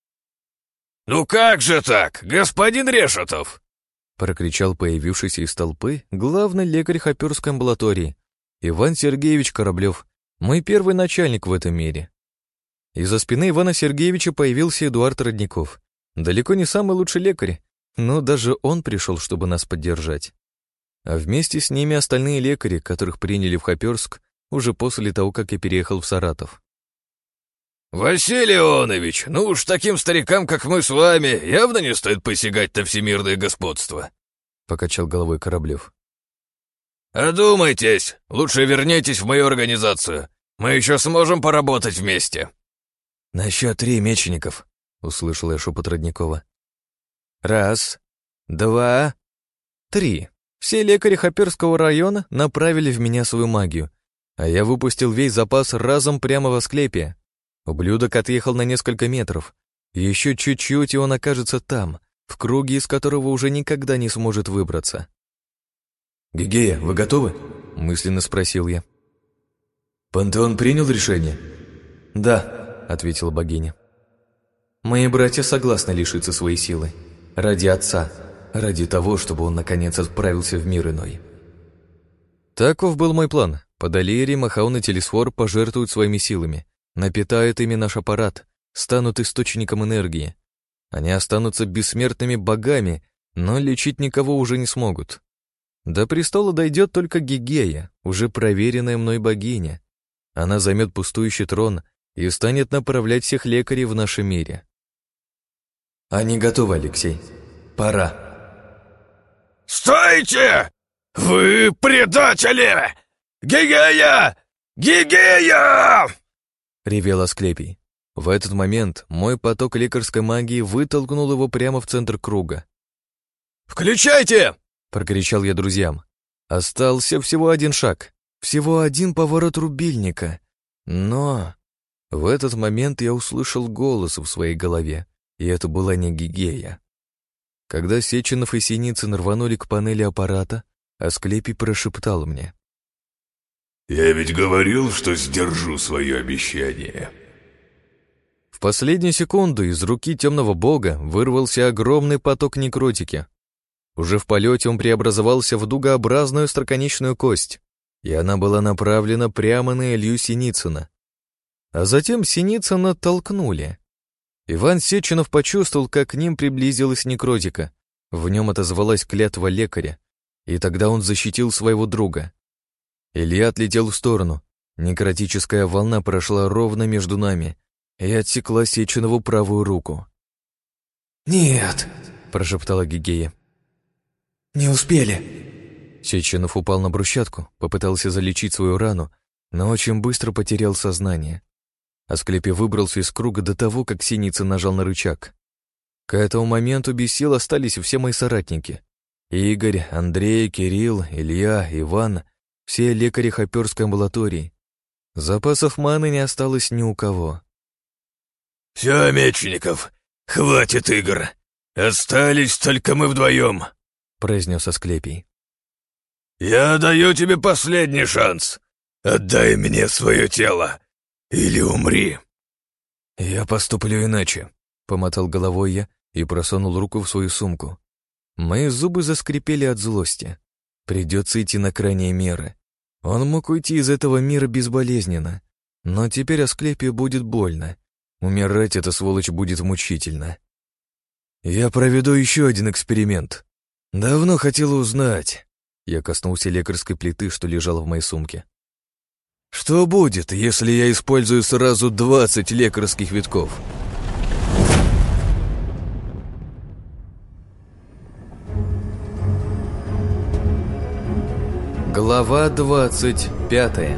«Ну как же так, господин Решетов?»
— прокричал появившийся из толпы главный лекарь Хоперской амбулатории, Иван Сергеевич Кораблев, мой первый начальник в этом мире. Из-за спины Ивана Сергеевича появился Эдуард Родников. Далеко не самый лучший лекарь, но даже он пришел, чтобы нас поддержать. А вместе с ними остальные лекари, которых приняли в Хоперск уже после того, как я переехал в Саратов.
«Василий Ионович, ну уж таким старикам, как мы с вами, явно не стоит посягать на всемирное господство», — покачал головой Кораблев. «Одумайтесь, лучше вернитесь в мою организацию. Мы еще сможем поработать вместе».
«На счет 3, Мечников», — услышал я шепот Родникова. 1, 2, 3. Все лекари Хоперского района направили в меня свою магию, а я выпустил весь запас разом прямо в Асклепия. Ублюдок отъехал на несколько метров. Еще чуть-чуть, и он окажется там, в круге, из которого уже никогда не сможет выбраться. «Гигея, вы готовы?» — мысленно спросил я. «Пантеон принял решение?» «Да», — ответила богиня. «Мои братья согласны лишиться своей силы. Ради отца, ради того, чтобы он наконец отправился в мир иной». Таков был мой план. Подолерий, Махаон и Телесфор пожертвуют своими силами, напитают ими наш аппарат, станут источником энергии. Они останутся бессмертными богами, но лечить никого уже не смогут. До престола дойдет только Гигея, уже проверенная мной богиня. Она займет пустующий трон и станет направлять всех лекарей в нашем мире. «Они готовы, Алексей. Пора».
«Стойте! Вы предатели! Гигея! Гигея!»
— ревел Асклепий. В этот момент мой поток лекарской магии вытолкнул его прямо в центр круга.
«Включайте!»
— прокричал я друзьям. Остался всего один шаг, всего один поворот рубильника. Но в этот момент я услышал голос в своей голове, и это была не Гигея. Когда Сеченов и Синицын рванули к панели аппарата, Асклепий прошептал мне:
«Я ведь говорил, что сдержу свое обещание».
В последнюю секунду из руки темного бога вырвался огромный поток некротики. Уже в полете он преобразовался в дугообразную остроконечную кость, и она была направлена прямо на Илью Синицына. А затем Синицына толкнули. Иван Сеченов почувствовал, как к ним приблизилась некротика. В нем отозвалась клятва лекаря, и тогда он защитил своего друга. Илья отлетел в сторону. Некротическая волна прошла ровно между нами и отсекла Сеченову правую руку. «Нет!» — прошептала Гигея. «Не успели!» Сеченов упал на брусчатку, попытался залечить свою рану, но очень быстро потерял сознание. Асклепий выбрался из круга до того, как Синицын нажал на рычаг. К этому моменту без сил остались все мои соратники. Игорь, Андрей, Кирилл, Илья, Иван, все лекари Хоперской амбулатории. Запасов маны не осталось ни у кого.
«Все, Мечников, хватит игр. Остались только мы вдвоем», —
произнес Асклепий.
«Я даю тебе последний шанс. Отдай мне свое тело или умри».
«Я поступлю иначе», — помотал головой я и просунул руку в свою сумку. Мои зубы заскрипели от злости. Придется идти на крайние меры. Он мог уйти из этого мира безболезненно, но теперь Асклепию будет больно. Умирать эта сволочь будет мучительно. Я проведу еще один эксперимент. Давно хотел узнать. Я коснулся лекарской плиты, что лежала в моей сумке. Что будет, если я использую сразу 20 лекарских витков? Глава 25.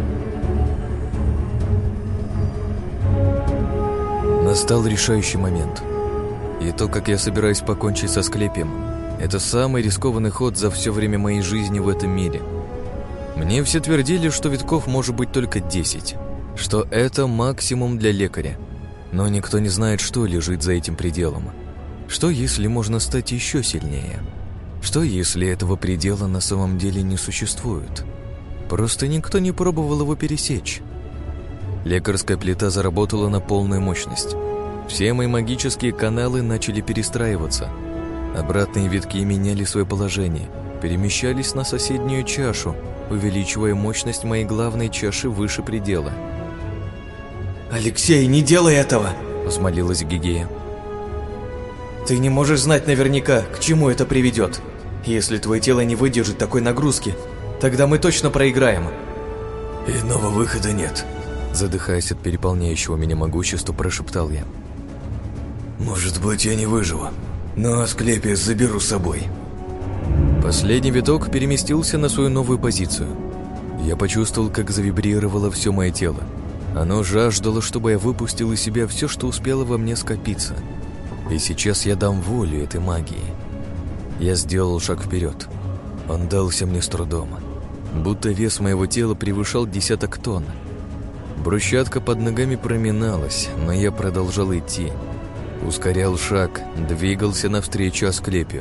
Настал решающий момент. И то, как я собираюсь покончить со Асклепием, это самый рискованный ход за все время моей жизни в этом мире. Мне все твердили, что витков может быть только 10, что это максимум для лекаря. Но никто не знает, что лежит за этим пределом. Что, если можно стать еще сильнее? Что, если этого предела на самом деле не существует? Просто никто не пробовал его пересечь. Лекарская плита заработала на полную мощность. Все мои магические каналы начали перестраиваться. Обратные витки меняли свое положение, перемещались на соседнюю чашу, увеличивая мощность моей главной чаши выше предела.
«Алексей, не делай этого!»
— взмолилась Гигея.
«Ты не можешь знать наверняка, к чему это приведет. Если твое тело не выдержит такой нагрузки, тогда мы точно проиграем».
«Иного выхода нет»,
— задыхаясь от переполняющего меня могущества, прошептал я.
«Может быть, я не выживу, но Асклепия заберу с собой».
Последний виток переместился на свою новую позицию. Я почувствовал, как завибрировало все мое тело. Оно жаждало, чтобы я выпустил из себя все, что успело во мне скопиться. И сейчас я дам волю этой магии. Я сделал шаг вперед. Он дался мне с трудом. Будто вес моего тела превышал 10 тонн. Брусчатка под ногами проминалась, но я продолжал идти. Ускорял шаг, двигался навстречу Асклепию.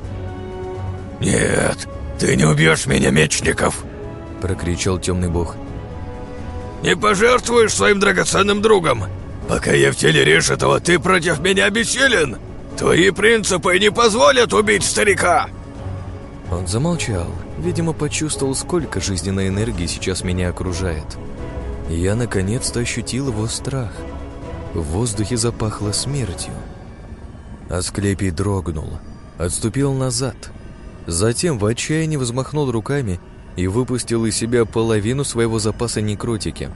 «Нет, ты не убьешь меня, Мечников!»
— прокричал темный бог.
«Не пожертвуешь своим драгоценным другом! Пока я в теле Решетова, ты против меня бессилен! Твои принципы не позволят убить старика!»
Он замолчал, видимо, почувствовал, сколько жизненной энергии сейчас меня окружает. И я наконец-то ощутил его страх. В воздухе запахло смертью. Асклепий дрогнул, отступил назад. Затем в отчаянии взмахнул руками и выпустил из себя половину своего запаса некротики.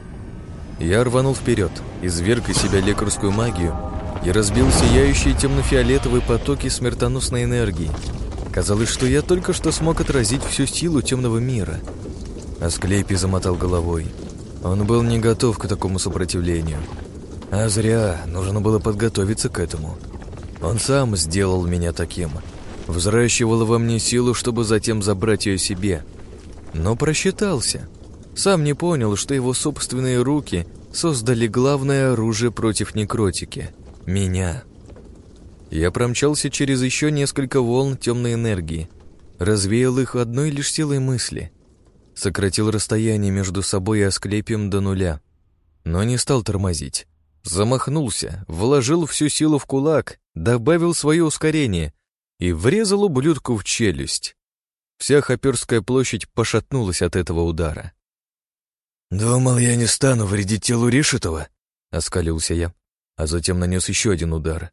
Я рванул вперед, изверг из себя лекарскую магию и разбил сияющие темно-фиолетовые потоки смертоносной энергии. Казалось, что я только что смог отразить всю силу темного мира. Асклепий замотал головой. Он был не готов к такому сопротивлению. А зря, нужно было подготовиться к этому. Он сам сделал меня таким. Взращивал во мне силу, чтобы затем забрать ее себе. Но просчитался. Сам не понял, что его собственные руки создали главное оружие против некротики — меня. Я промчался через еще несколько волн темной энергии, развеял их одной лишь силой мысли, сократил расстояние между собой и Асклепием до 0, но не стал тормозить. Замахнулся, вложил всю силу в кулак, добавил свое ускорение и врезал ублюдку в челюсть. Вся Хоперская площадь пошатнулась от этого удара.
«Думал, я не стану вредить телу Решетова?»
— оскалился я, а затем нанес еще один удар.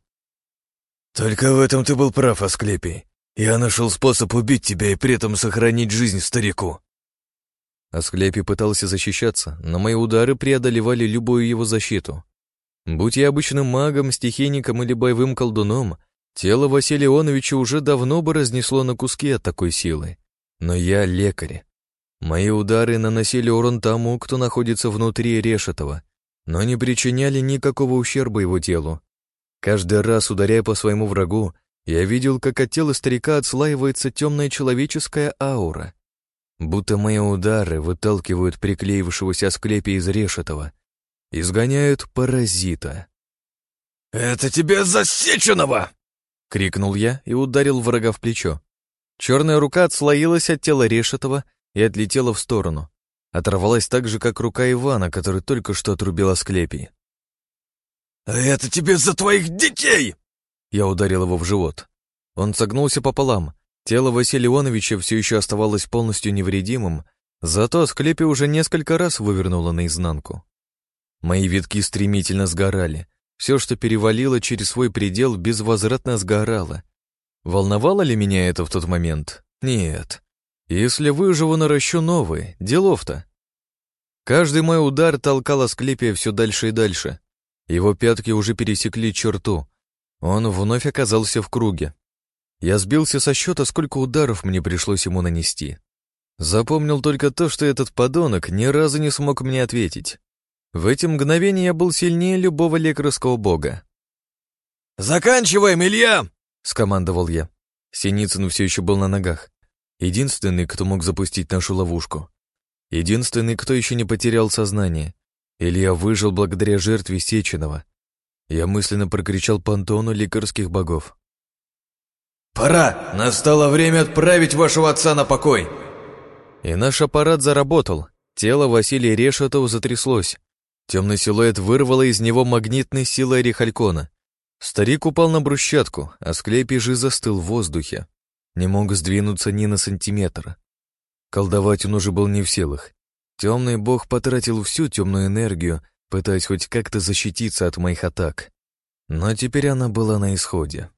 «Только в этом ты был прав, Асклепий. Я нашел способ убить тебя и при этом сохранить жизнь старику».
Асклепий пытался защищаться, но мои удары преодолевали любую его защиту. Будь я обычным магом, стихийником или боевым колдуном, тело Василия Ионовича уже давно бы разнесло на куски от такой силы. Но я лекарь. Мои удары наносили урон тому, кто находится внутри Решетова, но не причиняли никакого ущерба его телу. Каждый раз, ударяя по своему врагу, я видел, как от тела старика отслаивается темная человеческая аура. Будто мои удары выталкивают приклеившегося Асклепия из решетого, изгоняют паразита.
«Это тебе засеченного!» — крикнул я и ударил врага в плечо. Черная рука отслоилась от тела решетого и отлетела в сторону. Оторвалась так же, как рука Ивана, который только что отрубил Асклепий. «А это тебе за твоих детей!»
Я ударил его в живот. Он согнулся пополам. Тело Василия Ивановича все еще оставалось полностью невредимым, зато Асклепий уже несколько раз вывернуло наизнанку. Мои витки стремительно сгорали. Все, что перевалило через свой предел, безвозвратно сгорало. Волновало ли меня это в тот момент? Нет. Если выживу, наращу новые. Делов-то. Каждый мой удар толкал Асклепия все дальше и дальше. Его пятки уже пересекли черту. Он вновь оказался в круге. Я сбился со счета, сколько ударов мне пришлось ему нанести. Запомнил только то, что этот подонок ни разу не смог мне ответить. В эти мгновения я был сильнее любого лекарского бога.
«Заканчиваем, Илья!»
— скомандовал я. Синицын все еще был на ногах. Единственный, кто мог запустить нашу ловушку. Единственный, кто еще не потерял сознание. Илья выжил благодаря жертве Сеченова. Я мысленно прокричал пантеону лекарских богов.
«Пора! Настало время отправить вашего отца на покой!»
И наш аппарат заработал. Тело Василия Решетова затряслось. Темный силуэт вырвало из него магнитной силой Рихалькона. Старик упал на брусчатку, а Асклепий же застыл в воздухе. Не мог сдвинуться ни на сантиметр. Колдовать он уже был не в силах. Темный бог потратил всю темную энергию, пытаясь хоть как-то защититься от моих атак. Но теперь она была на исходе.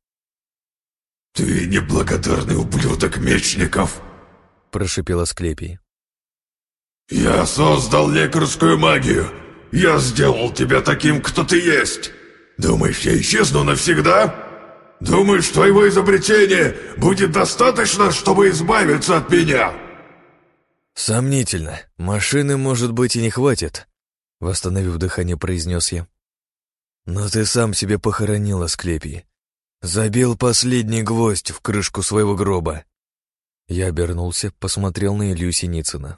«Ты неблагодарный ублюдок мечников!»
— прошипел Асклепий.
«Я создал лекарскую магию! Я сделал тебя таким, кто ты есть! Думаешь, я исчезну навсегда? Думаешь, твоего изобретения будет достаточно, чтобы избавиться от меня?»
«Сомнительно. Машины, может быть, и не хватит», — восстановив дыхание, произнес я. «Но ты сам себе похоронил, Асклепий. Забил последний гвоздь в крышку своего гроба». Я обернулся, посмотрел на Илью Синицына.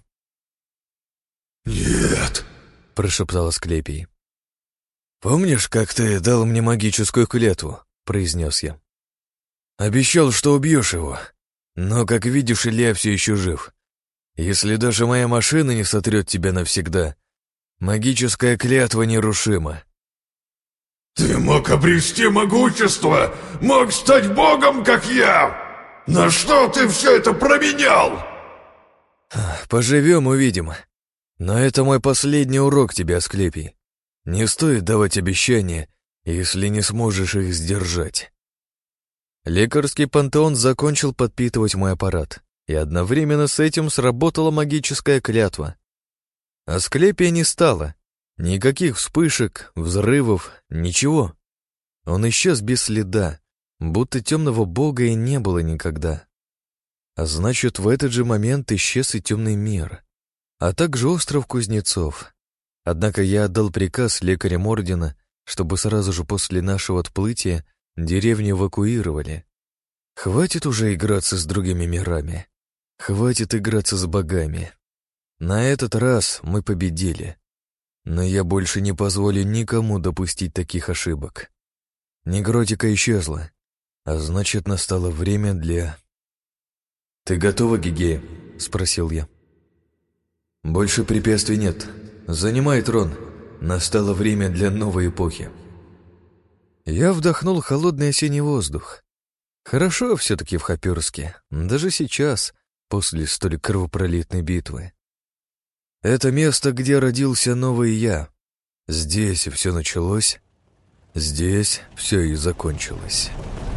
«Нет»,
— прошептал Асклепий. «Помнишь, как ты дал мне магическую клятву?» — произнес я. «Обещал, что убьешь его. Но, как видишь, Илья все еще жив. Если даже моя машина не сотрет тебя навсегда, магическая клятва нерушима».
«Ты мог обрести могущество, мог стать богом, как я! На что ты все это променял?»
«Поживем, увидим. Но это мой последний урок тебе, Асклепий. Не стоит давать обещания, если не сможешь их сдержать». Лекарский пантеон закончил подпитывать мой аппарат, и одновременно с этим сработала магическая клятва. Асклепия не стало. Никаких вспышек, взрывов, ничего. Он исчез без следа, будто темного бога и не было никогда. А значит, в этот же момент исчез и темный мир, а также остров Кузнецов. Однако я отдал приказ лекарям ордена, чтобы сразу же после нашего отплытия деревню эвакуировали. Хватит уже играться с другими мирами. Хватит играться с богами. На этот раз мы победили. Но я больше не позволю никому допустить таких ошибок. Негротика исчезла, а значит, настало время для... «Ты готова, Гигея?» — спросил я. «Больше препятствий нет. Занимай трон. Настало время для новой эпохи». Я вдохнул холодный осенний воздух. Хорошо все-таки в Хоперске, даже сейчас, после столь кровопролитной битвы. Это место, где родился новый я. Здесь все началось, здесь все и закончилось.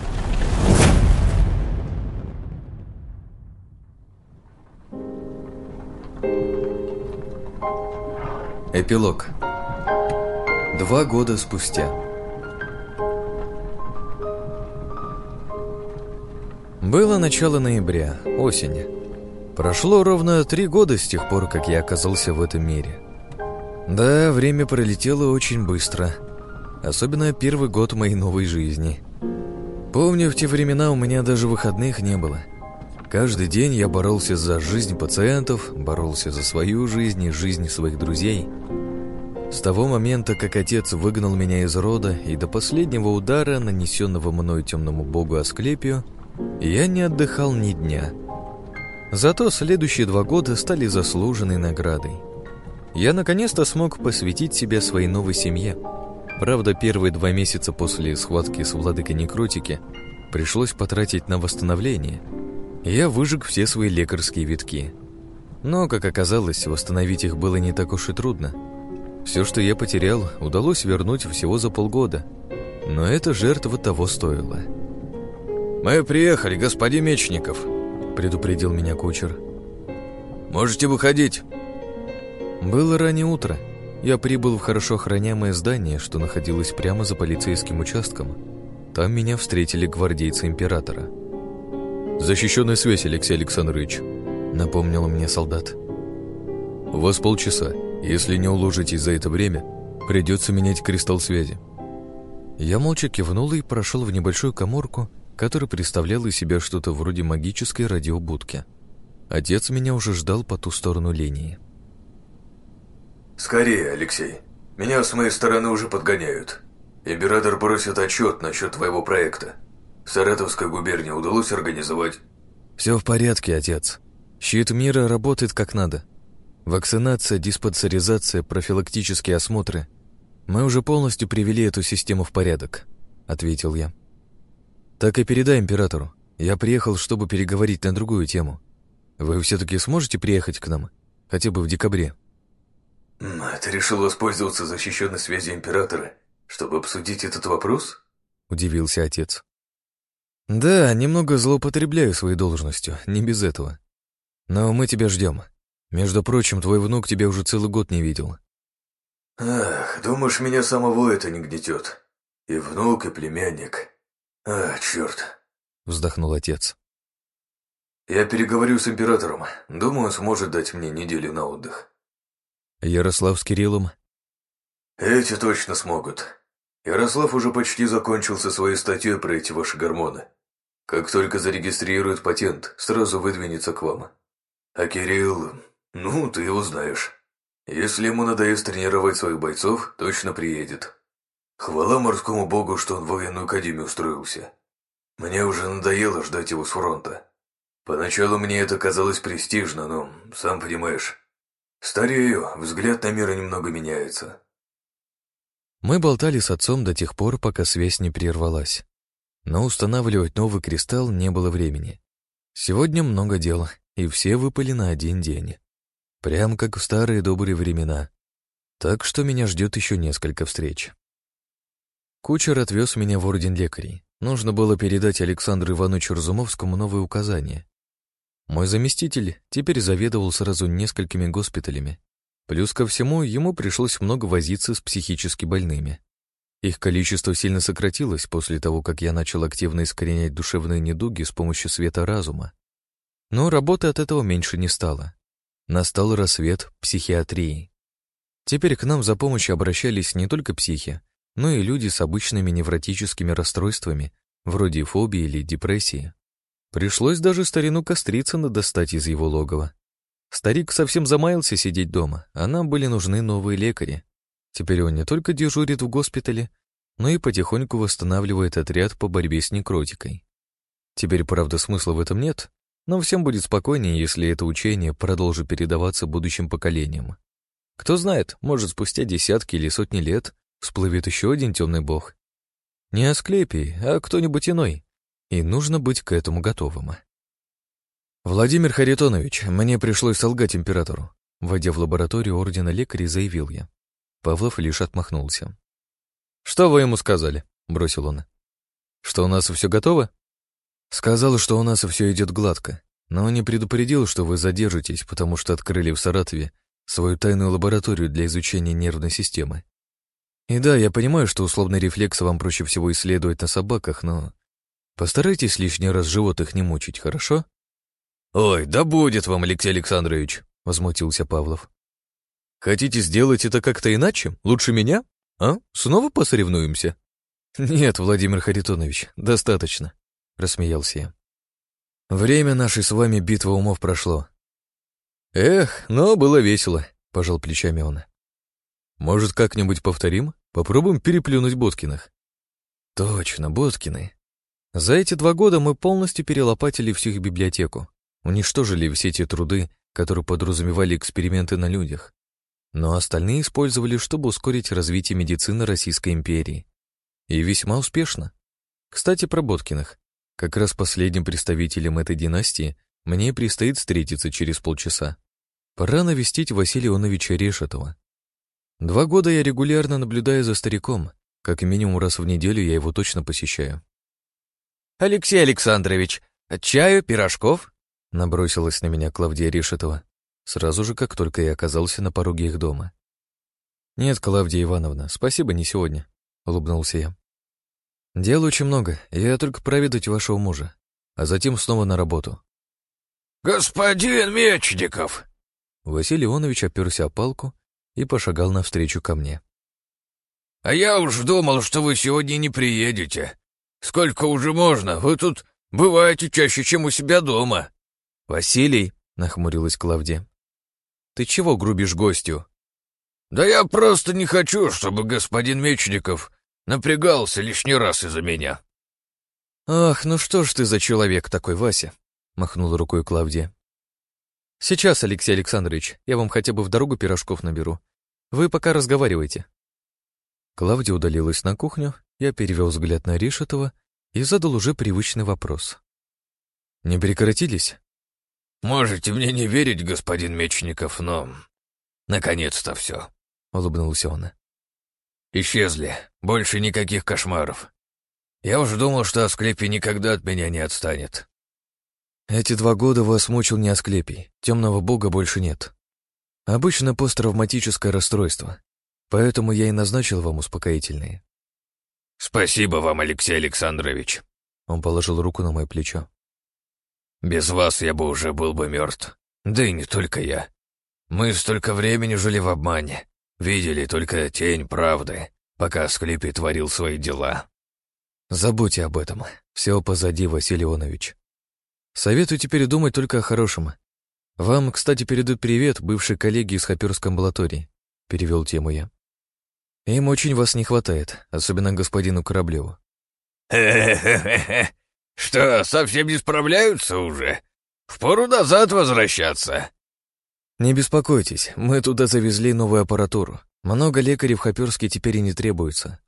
Эпилог. 2 года спустя. Было начало ноября, осень. Прошло ровно 3 года с тех пор, как я оказался в этом мире. Да, время пролетело очень быстро. Особенно первый год моей новой жизни. Помню, в те времена у меня даже выходных не было. Каждый день я боролся за жизнь пациентов, боролся за свою жизнь и жизнь своих друзей. С того момента, как отец выгнал меня из рода, и до последнего удара, нанесенного мною темному богу Асклепию, я не отдыхал ни дня. Зато следующие 2 года стали заслуженной наградой. Я наконец-то смог посвятить себя своей новой семье. Правда, первые 2 месяца после схватки с владыкой некротики пришлось потратить на восстановление. Я выжег все свои лекарские витки. Но, как оказалось, восстановить их было не так уж и трудно. Все, что я потерял, удалось вернуть всего за полгода. Но эта жертва того стоила.
«Мы приехали, господин Мечников»,
— предупредил меня кучер.
«Можете выходить».
Было раннее утро. Я прибыл в хорошо охраняемое здание, что находилось прямо за полицейским участком. Там меня встретили гвардейцы императора.
«Защищенная связь, Алексей Александрович»,
— напомнил мне солдат.
«У вас полчаса. Если не уложитесь за это время, придется менять кристалл связи».
Я молча кивнул и прошел в небольшую каморку, которая представляла из себя что-то вроде магической радиобудки. Отец меня уже ждал по ту сторону линии.
«Скорее, Алексей. Меня с моей стороны уже подгоняют. Император просит отчет насчет твоего проекта. Саратовская губерния удалось организовать?»
«Все в порядке, отец. Щит мира работает как надо. Вакцинация, диспансеризация, профилактические осмотры. Мы уже полностью привели эту систему в порядок», — ответил я. «Так и передай императору. Я приехал, чтобы переговорить на другую тему. Вы все-таки сможете приехать к нам? Хотя бы в декабре?»
«Ты решил воспользоваться защищенной связью императора, чтобы обсудить этот вопрос?»
— удивился отец. «Да, немного злоупотребляю своей должностью, не без этого. Но мы тебя ждем. Между прочим, твой внук тебя уже целый год не видел».
«Ах, думаешь, меня самого это не гнетет? И внук, и племянник. Ах, черт!»
— вздохнул отец.
«Я переговорю с императором. Думаю, он сможет дать мне неделю на отдых».
«Ярослав с Кириллом?»
«Эти точно смогут. Ярослав уже почти закончил со своей статьей про эти ваши гормоны. Как только зарегистрирует патент, сразу выдвинется к вам. А Кирилл, ты его знаешь. Если ему надоест тренировать своих бойцов, точно приедет. Хвала морскому богу, что он в военную академию устроился. Мне уже надоело ждать его с фронта. Поначалу мне это казалось престижно, но, сам понимаешь, старею, взгляд на мир немного меняется».
Мы болтали с отцом до тех пор, пока связь не прервалась. Но устанавливать новый кристалл не было времени. Сегодня много дел, и все выпали на один день. Прям как в старые добрые времена. Так что меня ждет еще несколько встреч. Кучер отвез меня в орден лекарей. Нужно было передать Александру Ивановичу Разумовскому новые указания. Мой заместитель теперь заведовал сразу несколькими госпиталями. Плюс ко всему, ему пришлось много возиться с психически больными. Их количество сильно сократилось после того, как я начал активно искоренять душевные недуги с помощью света разума. Но работы от этого меньше не стало. Настал рассвет психиатрии. Теперь к нам за помощью обращались не только психи, но и люди с обычными невротическими расстройствами, вроде фобии или депрессии. Пришлось даже старину Кострицына достать из его логова. Старик совсем замаялся сидеть дома, а нам были нужны новые лекари. Теперь он не только дежурит в госпитале, но и потихоньку восстанавливает отряд по борьбе с некротикой. Теперь, правда, смысла в этом нет, но всем будет спокойнее, если это учение продолжит передаваться будущим поколениям. Кто знает, может, спустя десятки или сотни лет всплывет еще один темный бог. Не Асклепий, а кто-нибудь иной. И нужно быть к этому готовым. «Владимир Харитонович, мне пришлось солгать императору», войдя в лабораторию ордена лекарей, заявил я. Павлов лишь отмахнулся. «Что вы ему сказали?» — бросил он. «Что у нас все готово?» «Сказал, что у нас все идет гладко, но не предупредил, что вы задержитесь, потому что открыли в Саратове свою тайную лабораторию для изучения нервной системы. И да, я понимаю, что условный рефлекс вам проще всего исследовать на собаках, но постарайтесь лишний раз животных не мучить, хорошо?»
«Ой, да будет вам, Алексей Александрович», — возмутился Павлов. «Хотите сделать это как-то иначе? Лучше меня? А? Снова посоревнуемся? Нет, Владимир Харитонович, достаточно, рассмеялся я. Время нашей с вами битвы умов прошло. Эх, но было весело, пожал плечами он. Может, как-нибудь повторим? Попробуем переплюнуть Боткиных. Точно, Боткины. За эти 2 года мы полностью перелопатили всю их библиотеку, уничтожили все те труды, которые подразумевали эксперименты на людях, но остальные использовали, чтобы ускорить развитие медицины Российской империи. И весьма успешно. Кстати, про Боткиных. Как раз последним представителем этой династии мне предстоит встретиться через полчаса. Пора навестить Василия Ионовича Решетова. 2 года я регулярно наблюдаю за стариком, как минимум раз в неделю я его точно посещаю. «Алексей Александрович, чаю, пирожков?» Набросилась на меня Клавдия Решетова, сразу же, как только я оказался на пороге их дома. «Нет, Клавдия Ивановна, спасибо, не сегодня», — улыбнулся я. «Дел очень много, я только проведать вашего мужа, а затем снова на работу».
«Господин Мечников!»
Василий Ионович оперся о палку и пошагал навстречу ко мне.
«А я уж думал, что вы сегодня не приедете. Сколько уже можно? Вы тут бываете чаще, чем у себя дома».
«Василий», — нахмурилась Клавдия, — «ты чего грубишь гостю?»
«Да я просто не хочу, чтобы господин Мечников напрягался лишний раз из-за меня».
«Ах, ну что ж ты за человек такой, Вася?» — махнула рукой Клавдия. «Сейчас, Алексей Александрович, я вам хотя бы в дорогу пирожков наберу. Вы пока разговаривайте». Клавдия удалилась на кухню, я перевел взгляд на Решетова и задал уже привычный вопрос. «Не прекратились?»
«Можете мне не верить, господин Мечников, но... наконец-то все»,
— улыбнулся он.
«Исчезли. Больше никаких кошмаров. Я уж думал, что Асклепий никогда от меня не отстанет».
«Эти 2 года вас мучил не Асклепий, темного бога больше нет. Обычно посттравматическое расстройство, поэтому я и назначил вам успокоительные».
«Спасибо вам, Алексей Александрович».
Он положил руку на мое плечо.
«Без вас я бы уже был бы мертв. Да и не только я. Мы столько времени жили в обмане, видели только тень правды, пока Асклепий творил свои дела».
«Забудьте об этом. Все позади, Василий Ионович. Советую теперь думать только о хорошем. Вам, кстати, передают привет бывшие коллеги из Хоперской амбулатории», — перевел тему я. «Им очень вас не хватает, особенно господину Кораблеву».
«Хе-хе-хе-хе. Что, совсем не справляются уже? Впору назад возвращаться».
«Не беспокойтесь, мы туда завезли новую аппаратуру. Много лекарей в Хоперске теперь и не требуется».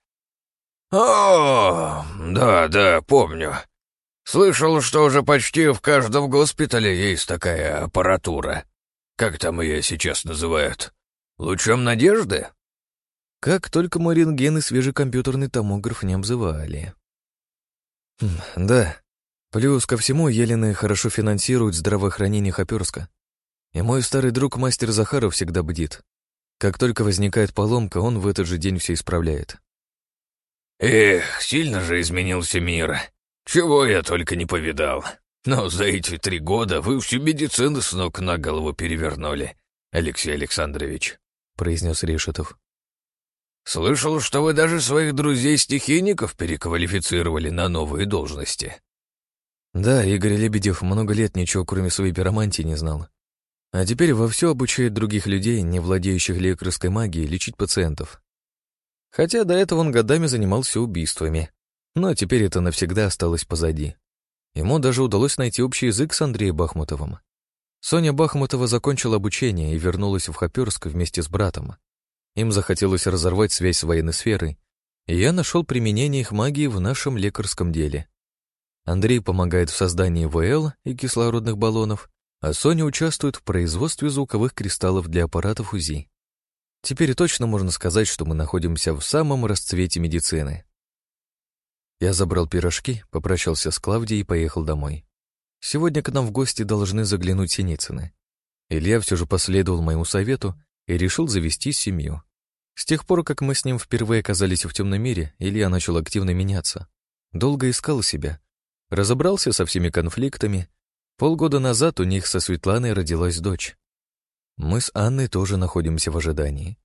«О, да, помню. Слышал, что уже почти в каждом госпитале есть такая аппаратура. Как там ее сейчас называют? Лучом надежды?»
Как только мой рентген и свежий компьютерный томограф не обзывали. Да, плюс ко всему Елены хорошо финансируют здравоохранение Хоперска. И мой старый друг мастер Захаров всегда бдит. Как только возникает поломка, он в этот же день все исправляет.
«Эх, сильно же изменился мир. Чего я только не повидал. Но за эти 3 года вы всю медицину с ног на голову перевернули, Алексей Александрович», — произнес Решетов. «Слышал, что вы даже своих друзей-стихийников переквалифицировали на новые должности».
Да, Игорь Лебедев много лет ничего, кроме своей пиромантии, не знал. А теперь вовсю обучает других людей, не владеющих лекарской магией, лечить пациентов. Хотя до этого он годами занимался убийствами. Но теперь это навсегда осталось позади. Ему даже удалось найти общий язык с Андреем Бахмутовым. Соня Бахмутова закончила обучение и вернулась в Хоперск вместе с братом. Им захотелось разорвать связь с военной сферой, и я нашел применение их магии в нашем лекарском деле. Андрей помогает в создании ВЛ и кислородных баллонов, а Соня участвует в производстве звуковых кристаллов для аппаратов УЗИ. Теперь точно можно сказать, что мы находимся в самом расцвете медицины. Я забрал пирожки, попрощался с Клавдией и поехал домой. Сегодня к нам в гости должны заглянуть Синицыны. Илья все же последовал моему совету и решил завести семью. С тех пор, как мы с ним впервые оказались в темном мире, Илья начал активно меняться. Долго искал себя. Разобрался со всеми конфликтами. Полгода назад у них со Светланой родилась дочь. Мы с Анной тоже находимся в ожидании.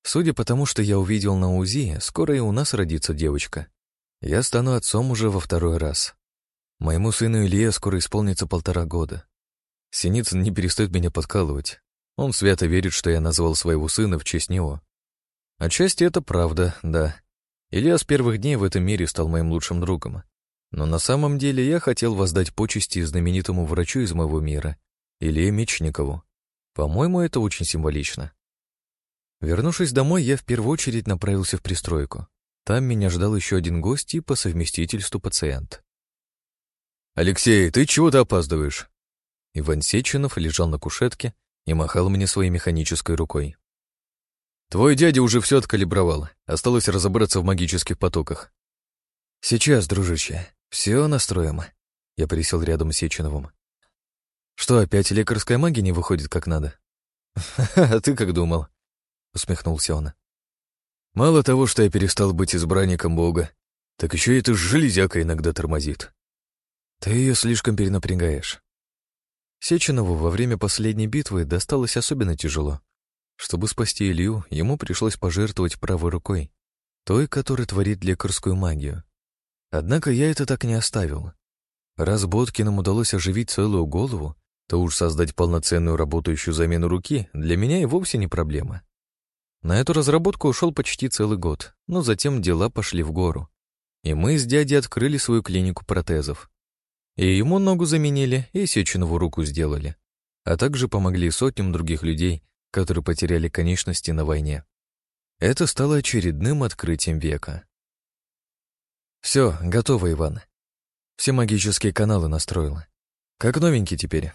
Судя по тому, что я увидел на УЗИ, скоро и у нас родится девочка. Я стану отцом уже во второй раз. Моему сыну Илье скоро исполнится 1,5 года. Синицын не перестает меня подкалывать. Он свято верит, что я назвал своего сына в честь него. Отчасти это правда, да. Илья с первых дней в этом мире стал моим лучшим другом. Но на самом деле я хотел воздать почести знаменитому врачу из моего мира, Илье Мечникову. По-моему, это очень символично. Вернувшись домой, я в первую очередь направился в пристройку. Там меня ждал еще один гость и по совместительству пациент.
«Алексей, ты чего-то опаздываешь?»
Иван Сеченов лежал на кушетке и махал мне своей механической рукой.
«Твой дядя уже все откалибровал. Осталось разобраться в магических потоках».
«Сейчас, дружище, все настроим». Я присел рядом с Сеченовым. «Что, опять лекарская магия не выходит как надо?»
«А ты как думал?» — усмехнулся он. «Мало того, что я перестал быть избранником Бога, так еще и эта железяка иногда тормозит».
«Ты ее слишком перенапрягаешь». Сеченову во время последней битвы досталось особенно тяжело. Чтобы спасти Илью, ему пришлось пожертвовать правой рукой, той, которая творит лекарскую магию. Однако я это так не оставил. Раз Боткиным удалось оживить целую голову, то уж создать полноценную работающую замену руки для меня и вовсе не проблема. На эту разработку ушел почти целый год, но затем дела пошли в гору. И мы с дядей открыли свою клинику протезов. И ему ногу заменили, и Сеченову руку сделали. А также помогли сотням других людей, которые потеряли конечности на войне. Это стало очередным открытием века. Все, готово, Иван. Все магические каналы настроил. Как новенький теперь.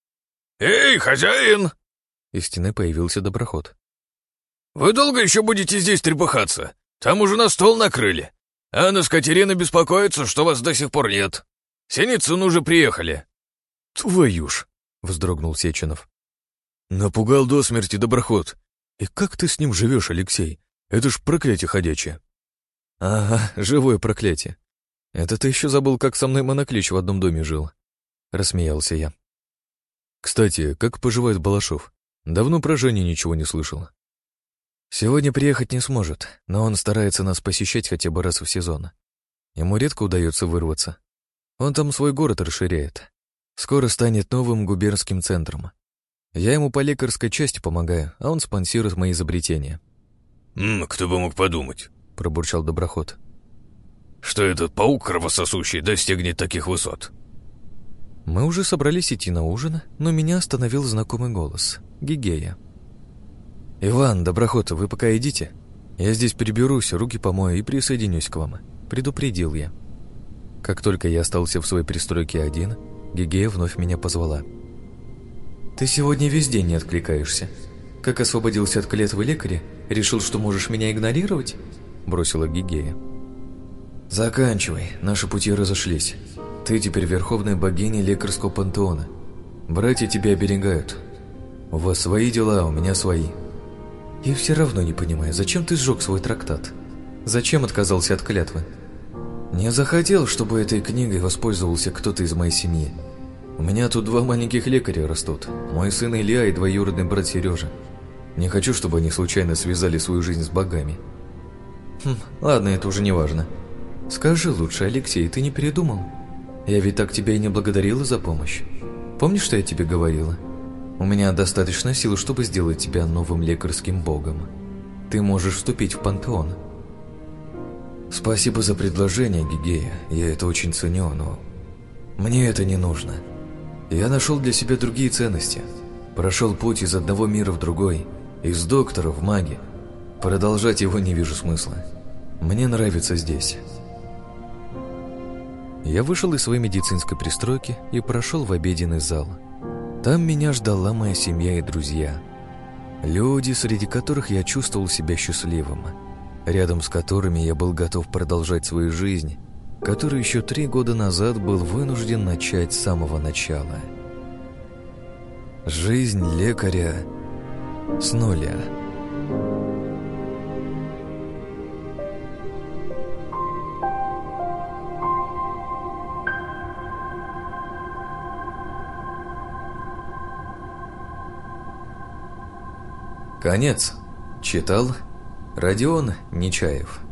«Эй, хозяин!»
Из стены появился доброход.
«Вы долго еще будете здесь трепыхаться? Там уже на стол накрыли. Анна с Катериной беспокоятся, что вас до сих пор нет. Синицын уже приехали».
«Твою ж!» — вздрогнул Сеченов. «Напугал до смерти доброход. И как ты с ним живешь, Алексей? Это ж проклятие ходячее».
«Ага, живое проклятие. Это ты еще забыл, как со мной Моноклич в одном доме жил». Рассмеялся я.
«Кстати, как поживает Балашов? Давно про Женю ничего не слышал».
«Сегодня приехать не сможет, но он старается нас посещать хотя бы раз в сезон. Ему редко удается вырваться. Он там свой город расширяет. Скоро станет новым губернским центром. Я ему по лекарской части помогаю, а он спонсирует мои изобретения».
«Кто бы мог подумать»,
— пробурчал доброход,
«что этот паук кровососущий достигнет таких высот».
Мы уже собрались идти на ужин, но меня остановил знакомый голос — Гигея. «Иван, доброход, вы пока идите. Я здесь приберусь, руки помою и присоединюсь к вам», — предупредил я. Как только я остался в своей пристройке один, Гигея вновь меня позвала. «Ты сегодня весь день не откликаешься. Как освободился от клятвы лекаря, решил, что можешь меня игнорировать?» — бросила Гигея. «Заканчивай, наши пути разошлись. Ты теперь верховная богиня лекарского пантеона. Братья тебя оберегают. У вас свои дела, а у меня свои. И все равно не понимаю, зачем ты сжег свой трактат? Зачем отказался от клятвы? Не захотел, чтобы этой книгой воспользовался кто-то из моей семьи. У меня тут 2 маленьких лекаря растут. Мой сын Илья и двоюродный брат Сережа. Не хочу, чтобы они случайно связали свою жизнь с богами». Ладно, это уже не важно. Скажи лучше, Алексей, ты не передумал? Я ведь так тебя и не благодарила за помощь. Помнишь, что я тебе говорила? У меня достаточно сил, чтобы сделать тебя новым лекарским богом. Ты можешь вступить в пантеон». «Спасибо за предложение, Гигея. Я это очень ценю, но мне это не нужно. Я нашел для себя другие ценности. Прошел путь из одного мира в другой, из доктора в маги. Продолжать его не вижу смысла. Мне нравится здесь». Я вышел из своей медицинской пристройки и прошел в обеденный зал. Там меня ждала моя семья и друзья. Люди, среди которых я чувствовал себя счастливым, рядом с которыми я был готов продолжать свою жизнь, которую еще 3 года назад был вынужден начать с самого начала. Жизнь лекаря с нуля. Конец. Читал Родион Нечаев.